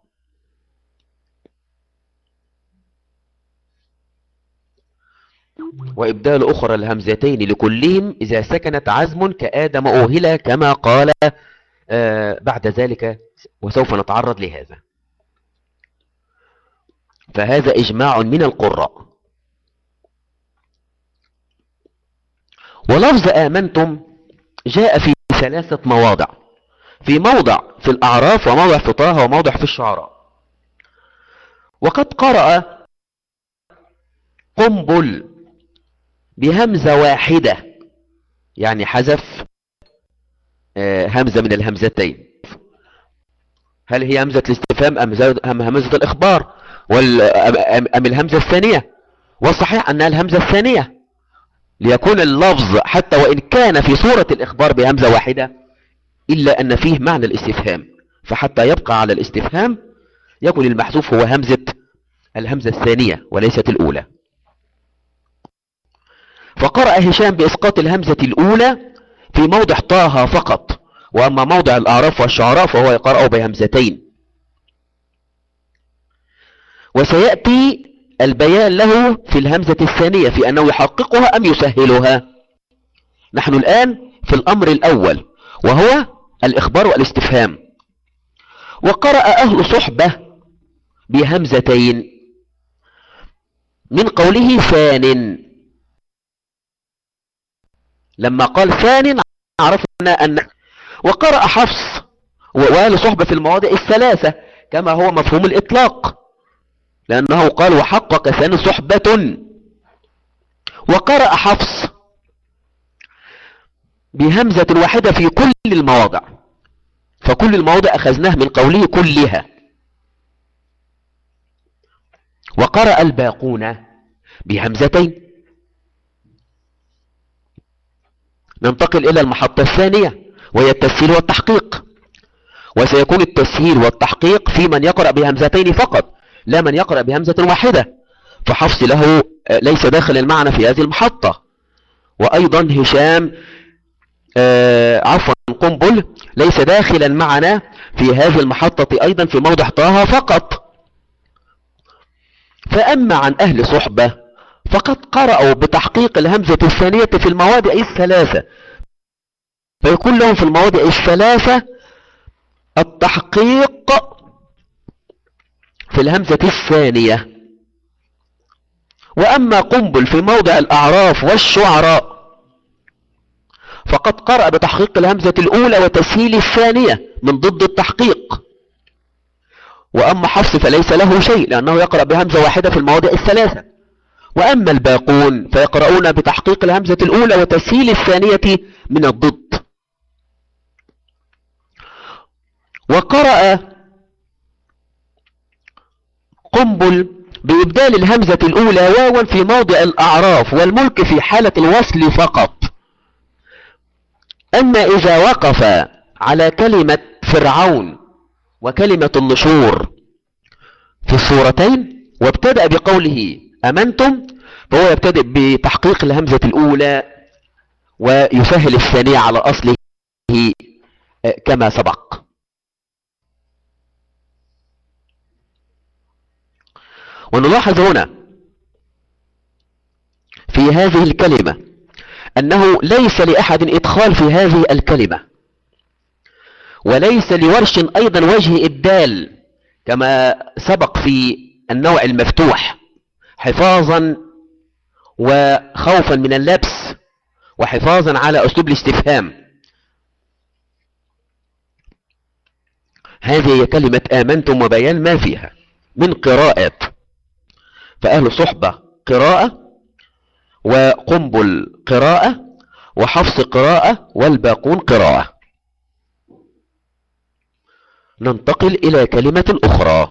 وإبدال أخرى الهمزتين لكلهم إذا سكنت عزم كآدم أوهلا كما قال آه بعد ذلك، وسوف نتعرض لهذا. فهذا إجماع من القراء. ولفظ آمنتم جاء في ثلاثة مواضع، في موضع في الأعراف، وموضع في طه، وموضع في الشعراء. وقد قرأ قنبل بهمزة واحدة، يعني حذف همزة من الهمزتين. هل هي همزة الاستفهام أم همزة الإخبار أم الهمزة الثانية؟ والصحيح أنها الهمزة الثانية، ليكون اللفظ حتى وإن كان في صورة الإخبار بهمزة واحدة إلا أن فيه معنى الاستفهام، فحتى يبقى على الاستفهام يكون المحذوف هو همزة الهمزة الثانية وليست الأولى. فقرأ هشام بإسقاط الهمزة الأولى في موضع طه فقط، وأما موضع الأعراف والشعراء فهو يقرأ بهمزتين. وسيأتي البيان له في الهمزة الثانية في أنه يحققها أم يسهلها. نحن الآن في الأمر الأول وهو الإخبار والاستفهام. وقرأ أهل صحبة بهمزتين من قوله ثان، لما قال ثان عرفنا أن. وقرأ حفص وأهل صحبة في المواضع الثلاثة كما هو مفهوم الإطلاق، لأنه قال وحقق ثان صحبة. وقرأ حفص بهمزة واحدة في كل المواضع، فكل المواضع أخذناه من قوله كلها. وقرأ الباقون بهمزتين. ننتقل إلى المحطة الثانية وهي التسهيل والتحقيق. وسيكون التسهيل والتحقيق في من يقرأ بهمزتين فقط، لا من يقرأ بهمزة واحدة، فحفص له ليس داخل المعنى في هذه المحطة. وأيضا هشام آه عفوا قنبل ليس داخل المعنى في هذه المحطة أيضا في موضع طه فقط. فأما عن أهل صحبة فقد قرأوا بتحقيق الهمزة الثانية في المواضع الثلاثة، فيكون لهم في المواضع الثلاثة التحقيق في الهمزة الثانية. وأما قنبل في موضع الأعراف والشعراء فقد قرأ بتحقيق الهمزة الأولى وتسهيل الثانية من ضد التحقيق. وأما حفص فليس له شيء لأنه يقرأ بهمزة واحدة في المواضع الثلاثة. وأما الباقون فيقرؤون بتحقيق الهمزة الأولى وتسهيل الثانية من الضد. وقرأ قنبل بإبدال الهمزة الأولى واوا في موضع الأعراف والملك في حالة الوصل فقط. أما إذا وقف على كلمة فرعون وكلمة النشور في الصورتين وابتدأ بقوله أمنتم، فهو يبتدئ بتحقيق الهمزة الأولى ويسهل الثانية على أصله كما سبق. ونلاحظ هنا في هذه الكلمة أنه ليس لأحد إدخال في هذه الكلمة، وليس لورش أيضا وجه إبدال كما سبق في النوع المفتوح، حفاظا وخوفا من اللبس وحفاظا على أسلوب الاستفهام. هذه هي كلمة آمنتم وبيان ما فيها من قراءات، فأهل صحبة قراءة، وقنبل قراءة، وحفص قراءة، والباقون قراءة. ننتقل إلى كلمة أخرى.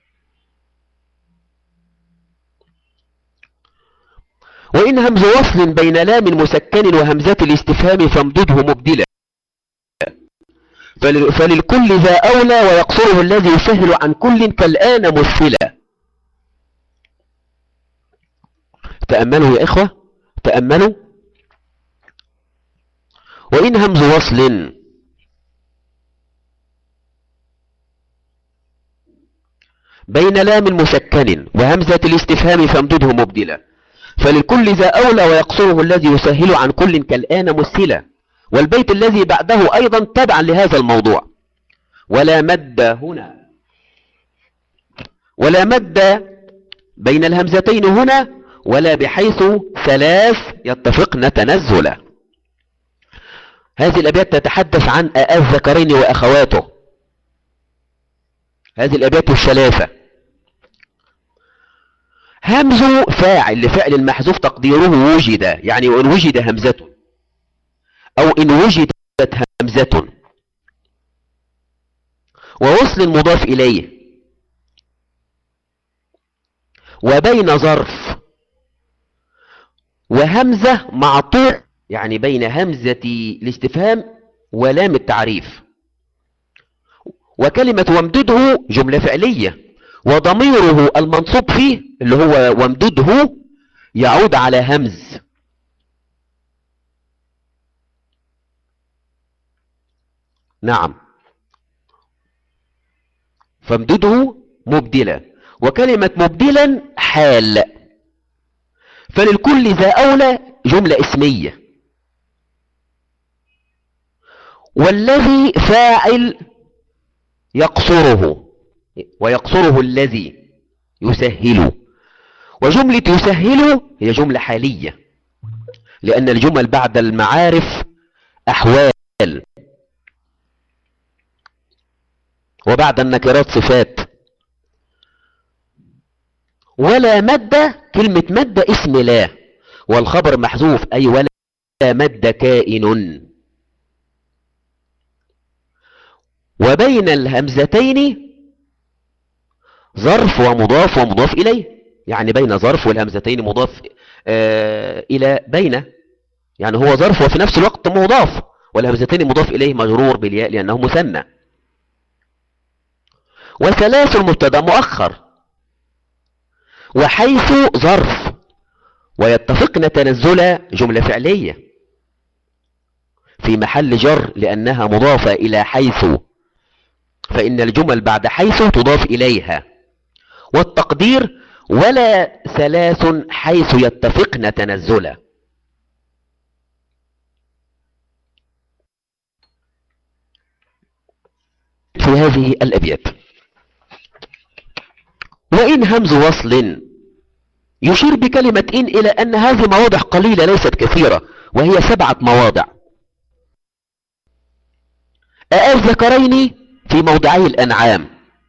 وإن همز وصل بين لام مسكن وهمزة الاستفهام فامدده مبدلا، فللكل ذا أولى ويقصره الذي يسهل عن كل كالآن مثلا. تأملوا يا إخوة، تأملوا. وإن همز وصل بين لام مسكن وهمزة الاستفهام فامدده مبدلا، فللكل ذا أولى ويقصره الذي يسهل عن كل كالآن مثلا. والبيت الذي بعده أيضا تبعا لهذا الموضوع. ولا مد هنا، ولا مد بين الهمزتين هنا، ولا بحيث ثلاث يتفقن تنزلا. هذه الأبيات تتحدث عن آآ الذكرين وأخواته، هذه الأبيات الثلاثة. همز فاعل لفعل المحذوف تقديره وجد، يعني وإن وجد همزة، أو إن وجدت همزة. ووصل مضاف إليه، وبين ظرف وهمزة معطوف، يعني بين همزة الاستفهام ولام التعريف. وكلمة وامدده جملة فعلية، وضميره المنصوب فيه اللي هو وامدده يعود على همز. نعم، فامدده مبدلا. وكلمة مبدلا حال. فللكل ذا أولى جملة اسمية، والذي فاعل يقصره، ويقصره الذي يسهل. وجملة يسهل هي جملة حالية، لأن الجمل بعد المعارف أحوال، وبعد النكرات صفات. ولا مد، كلمة مد اسم لا، والخبر محذوف، أي ولا مد كائن. وبين الهمزتين ظرف ومضاف ومضاف إليه، يعني بين ظرف والهمزتين مضاف آه إلى بين، يعني هو ظرف وفي نفس الوقت مضاف، والهمزتين مضاف إليه مجرور بالياء لأنه مثنى. وثلاث المبتدا مؤخر، وحيث ظرف، ويتفقن تنزلا جملة فعلية في محل جر لأنها مضافة إلى حيث، فإن الجمل بعد حيث تضاف إليها. والتقدير ولا ثلاث حيث يتفقن تنزلا. في هذه الأبيات. وإن همز وصل يشير بكلمة إن إلى أن هذه مواضع قليلة ليست كثيرة، وهي سبعة مواضع. آآ الذكرين في موضعي الأنعام،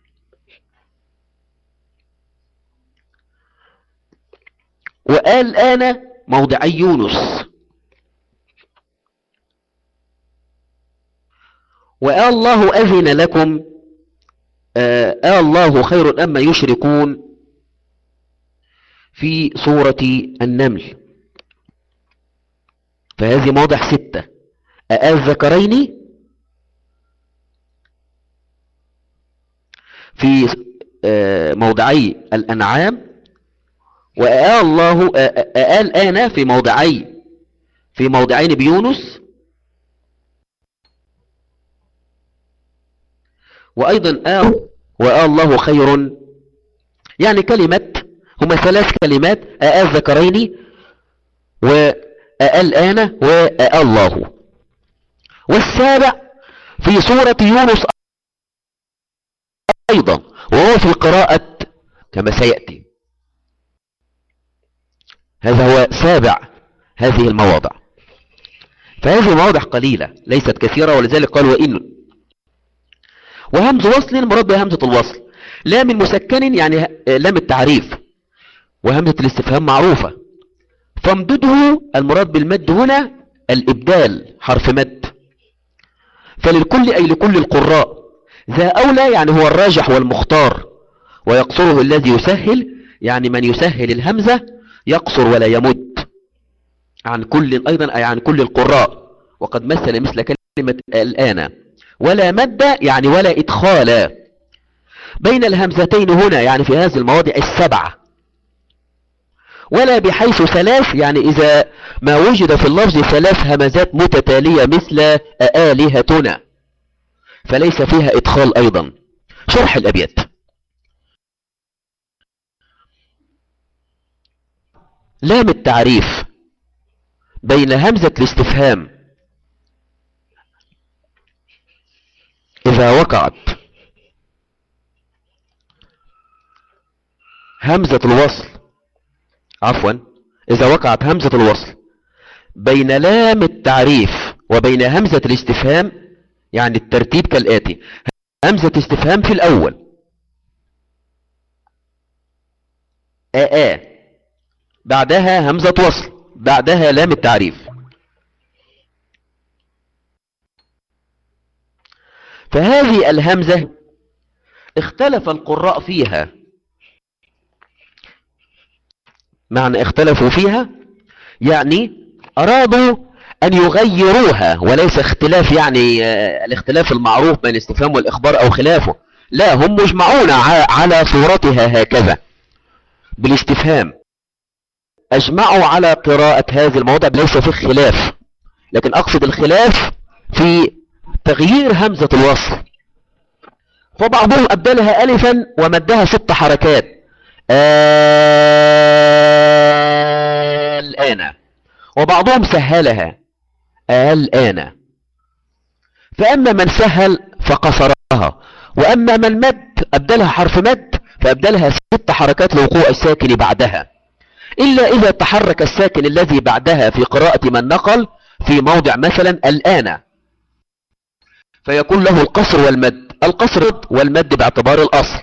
وآل آن موضعي يونس، وآل الله أذن لكم، آل الله خير أما يشركون في سورة النمل. فهذه مواضع ستة. آل الذكرين في موضعي الأنعام، وآل الله آل آن في موضعي في موضعين بيونس، وأيضا آل وآل الله خير. يعني كلمة هما ثلاث كلمات: أأ الذكرين وأأ الآن وأأ الله. والسابع في سورة يونس أيضا، وهو في قراءة كما سيأتي. هذا هو سابع هذه المواضع. فهذه مواضع قليلة ليست كثيرة، ولذلك قال وإن. وهمز وصل مراد بهمزة الوصل. لام مسكن يعني لام التعريف، وهمزة الاستفهام معروفة. فامدده المراد بالمد هنا الإبدال، حرف مد. فللكل أي لكل القراء. ذا أولى يعني هو الراجح والمختار، ويقصره الذي يسهل يعني من يسهل الهمزة يقصر ولا يمد عن كل أيضا، أي عن كل القراء. وقد مثل مثل كلمة الآن. ولا مد يعني ولا إدخال بين الهمزتين هنا، يعني في هذه المواضع السبعة. ولا بحيث ثلاث يعني إذا ما وجد في اللفظ ثلاث همزات متتالية مثل آلهتنا، فليس فيها إدخال أيضا. شرح الأبيات: لام التعريف بين همزة الاستفهام إذا وقعت همزة الوصل، عفوا إذا وقعت همزة الوصل بين لام التعريف وبين همزة الاستفهام، يعني الترتيب كالآتي: همزة استفهام في الأول، آآ، بعدها همزة وصل، بعدها لام التعريف. فهذه الهمزة اختلف القراء فيها. معنى اختلفوا فيها يعني أرادوا أن يغيروها، وليس اختلاف يعني الاختلاف المعروف بين الاستفهام والإخبار أو خلافه. لا، هم مجمعون على صورتها هكذا بالاستفهام، أجمعوا على قراءة هذه المواضع، ليس في خلاف. لكن أقصد الخلاف في تغيير همزة الوصل. فبعضهم أبدلها ألفا ومدها ست حركات، الآن. وبعضهم سهلها الآن. فأما من سهل فقصرها، وأما من مد أبدلها حرف مد فأبدلها ست حركات لوقوع الساكن بعدها، إلا إذا تحرك الساكن الذي بعدها في قراءة من نقل في موضع مثلا الآن، فيكون له القصر والمد. القصر والمد باعتبار الأصل.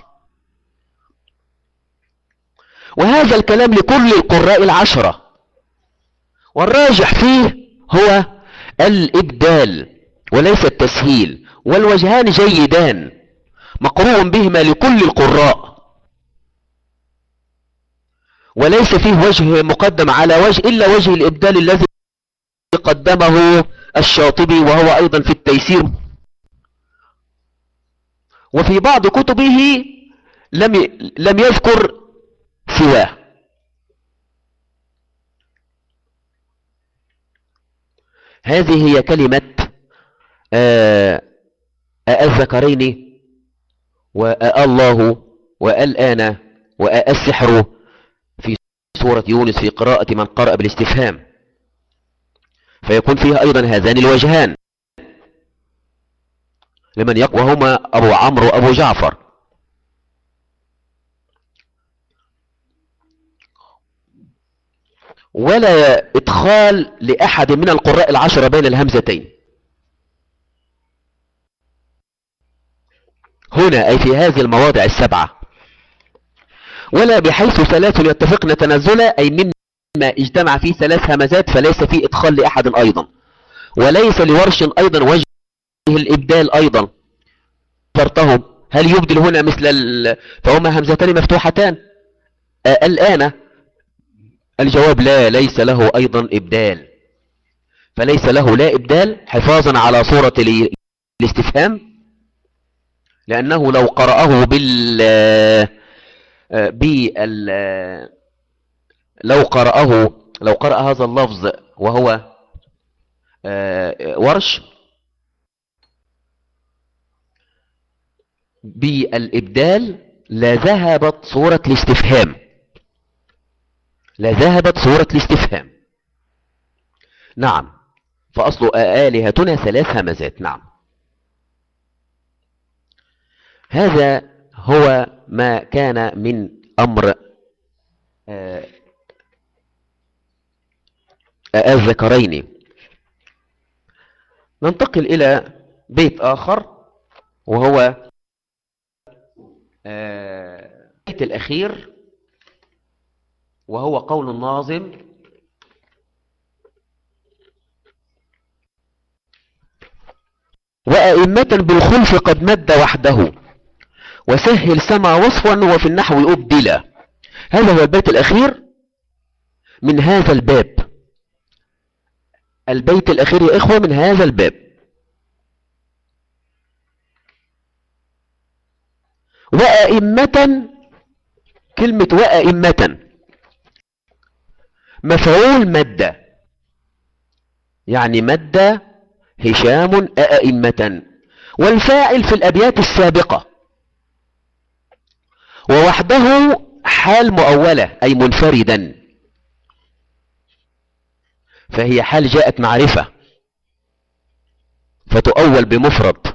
وهذا الكلام لكل القراء العشرة، والراجح فيه هو الإبدال وليس التسهيل، والوجهان جيدان مقروء بهما لكل القراء، وليس فيه وجه مقدم على وجه إلا وجه الإبدال الذي قدمه الشاطبي، وهو أيضا في التيسير. وفي بعض كتبه لم لم يذكر سواه. هذه هي كلمة الذكرين وآ الله والآن وآ السحر في سورة يونس في قراءة من قرأ بالاستفهام، فيكون فيها أيضا هذان الوجهان لمن يقوى، هما أبو عمرو وأبو جعفر. ولا إدخال لأحد من القراء العشرة بين الهمزتين هنا، أي في هذه المواضع السبعة. ولا بحيث ثلاث يتفقن تنزلا، أي مما اجتمع فيه ثلاث همزات فليس فيه إدخال لأحد أيضا. وليس لورش أيضا وجه الإبدال أيضا. شرطهم هل يبدل هنا مثل ال... فهما همزتان مفتوحتان آه الآن. الجواب لا، ليس له أيضا إبدال، فليس له لا إبدال حفاظا على صورة الاستفهام، لأنه لو قرأه بال بال لو قرأه لو قرأ هذا اللفظ وهو ورش بالإبدال لذهبت صورة الاستفهام، لذهبت صورة الاستفهام. نعم، فأصل آلهتنا ثلاث همزات. نعم، هذا هو ما كان من أمر آه الذكرين. ننتقل إلى بيت آخر، وهو البيت الأخير، وهو قول الناظم: وأئمة بالخلف قد مد وحده وسهل سما وصفا وفي النحو أبدلا. هذا هو البيت الأخير من هذا الباب. البيت الأخير يا إخوة من هذا الباب. وأئمة، كلمة وأئمة مفعول مد، يعني مد هشام أئمة، والفاعل في الأبيات السابقة، ووحده حال مؤولة أي منفردا، فهي حال جاءت معرفة فتؤول بمفرد.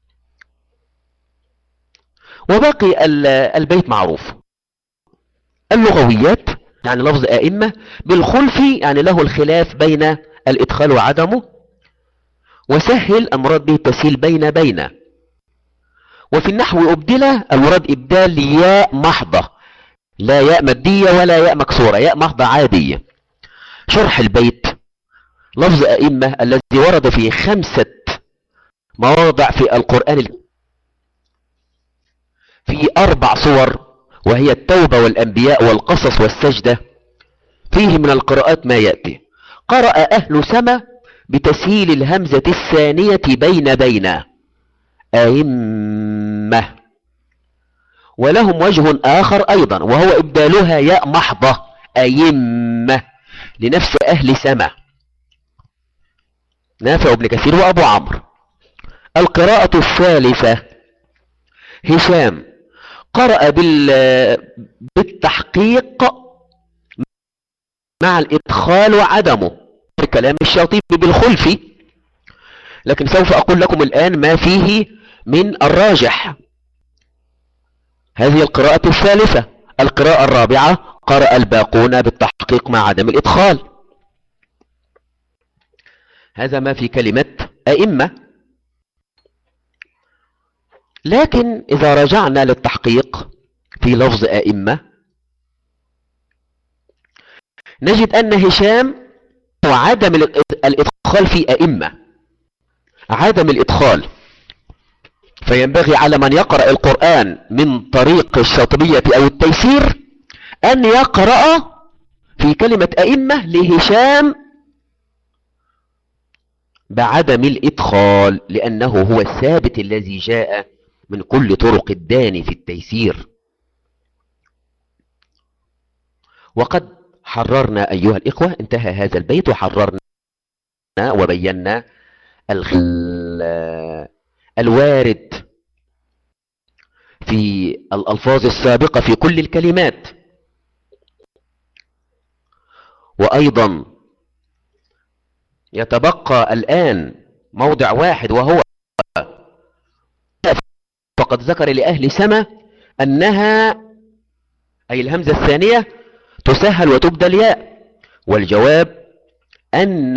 وباقي البيت معروف. اللغويات يعني لفظ أئمة بالخلف يعني له الخلاف بين الإدخال وعدمه، وسهل المراد به التسهيل بين بين. وفي النحو أبدلة المراد إبدال ياء محضة، لا ياء مادية ولا ياء مكسورة، ياء محضة عادية. شرح البيت: لفظ أئمة الذي ورد في خمسة مواضع في القرآن في أربع صور، وهي التوبة والأنبياء والقصص والسجدة، فيه من القراءات ما يأتي: قرأ أهل سما بتسهيل الهمزة الثانية بين بين أئمة. ولهم وجه آخر أيضا، وهو إبدالها ياء محضة أئمة لنفس أهل سما، نافع وابن كثير وأبو عمرو. القراءة الثالثة: هشام قرأ بالتحقيق مع الإدخال وعدمه، كلام الشاطبي بالخلف، لكن سوف أقول لكم الآن ما فيه من الراجح. هذه القراءة الثالثة. القراءة الرابعة: قرأ الباقون بالتحقيق مع عدم الإدخال. هذا ما في كلمة أئمة. لكن إذا رجعنا للتحقيق في لفظ أئمة نجد أن هشام وعدم الإدخال في أئمة، عدم الإدخال. فينبغي على من يقرأ القرآن من طريق الشاطبية أو التيسير أن يقرأ في كلمة أئمة لهشام بعدم الإدخال، لأنه هو الثابت الذي جاء من كل طرق الداني في التيسير. وقد حررنا أيها الإخوة، انتهى هذا البيت وحررنا وبينا الوارد في الألفاظ السابقة في كل الكلمات. وأيضا يتبقى الآن موضع واحد، وهو فقد ذكر لأهل سما أنها أي الهمزة الثانية تسهل وتبدل ياء، والجواب أن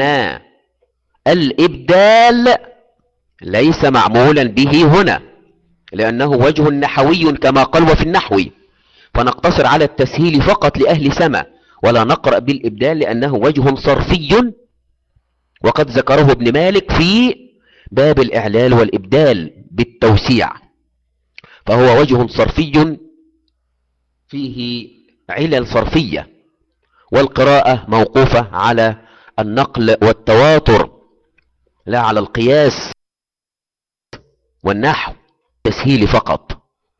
الإبدال ليس معمولا به هنا، لأنه وجه نحوي كما قال وفي النحو، فنقتصر على التسهيل فقط لأهل سما ولا نقرأ بالإبدال لأنه وجه صرفي، وقد ذكره ابن مالك في باب الإعلال والإبدال بالتوسيع، فهو وجه صرفي فيه علل صرفية، والقراءة موقوفة على النقل والتواتر لا على القياس والنحو، تسهيل فقط.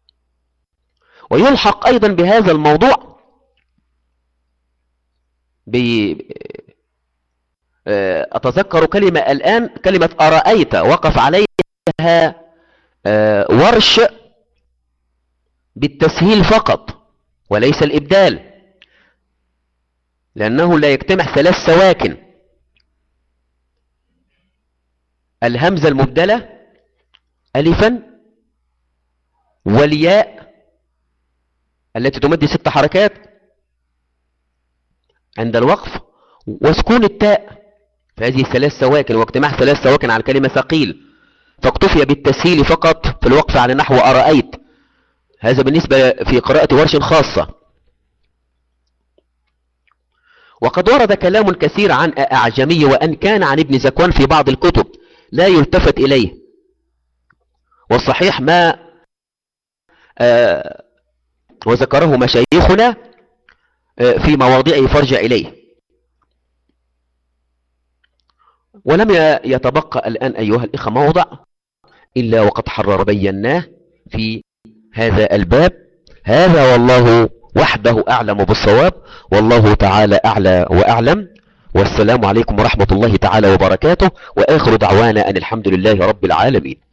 ويلحق أيضا بهذا الموضوع ب... أتذكر كلمة الآن، كلمة أرأيت وقف عليها ورش بالتسهيل فقط وليس الإبدال. لأنه لا يجتمع ثلاث سواكن. الهمزة المبدلة ألفا والياء التي تمد ست حركات عند الوقف وسكون التاء، فهذه ثلاث سواكن، واجتماع ثلاث سواكن على الكلمة ثقيل، فاكتفي بالتسهيل فقط في الوقف على نحو أرأيت. هذا بالنسبة في قراءة ورش خاصة. وقد ورد كلام كثير عن أعجمي وأن كان عن ابن زكوان في بعض الكتب لا يلتفت إليه، والصحيح ما آه وذكره مشايخنا آه في مواضعه فارجع إليه. ولم يتبقى الآن أيها الإخوة موضع إلا وقد حرر بيناه في هذا الباب. هذا والله وحده أعلم بالصواب، والله تعالى أعلى وأعلم، والسلام عليكم ورحمة الله تعالى وبركاته، وآخر دعوانا أن الحمد لله رب العالمين.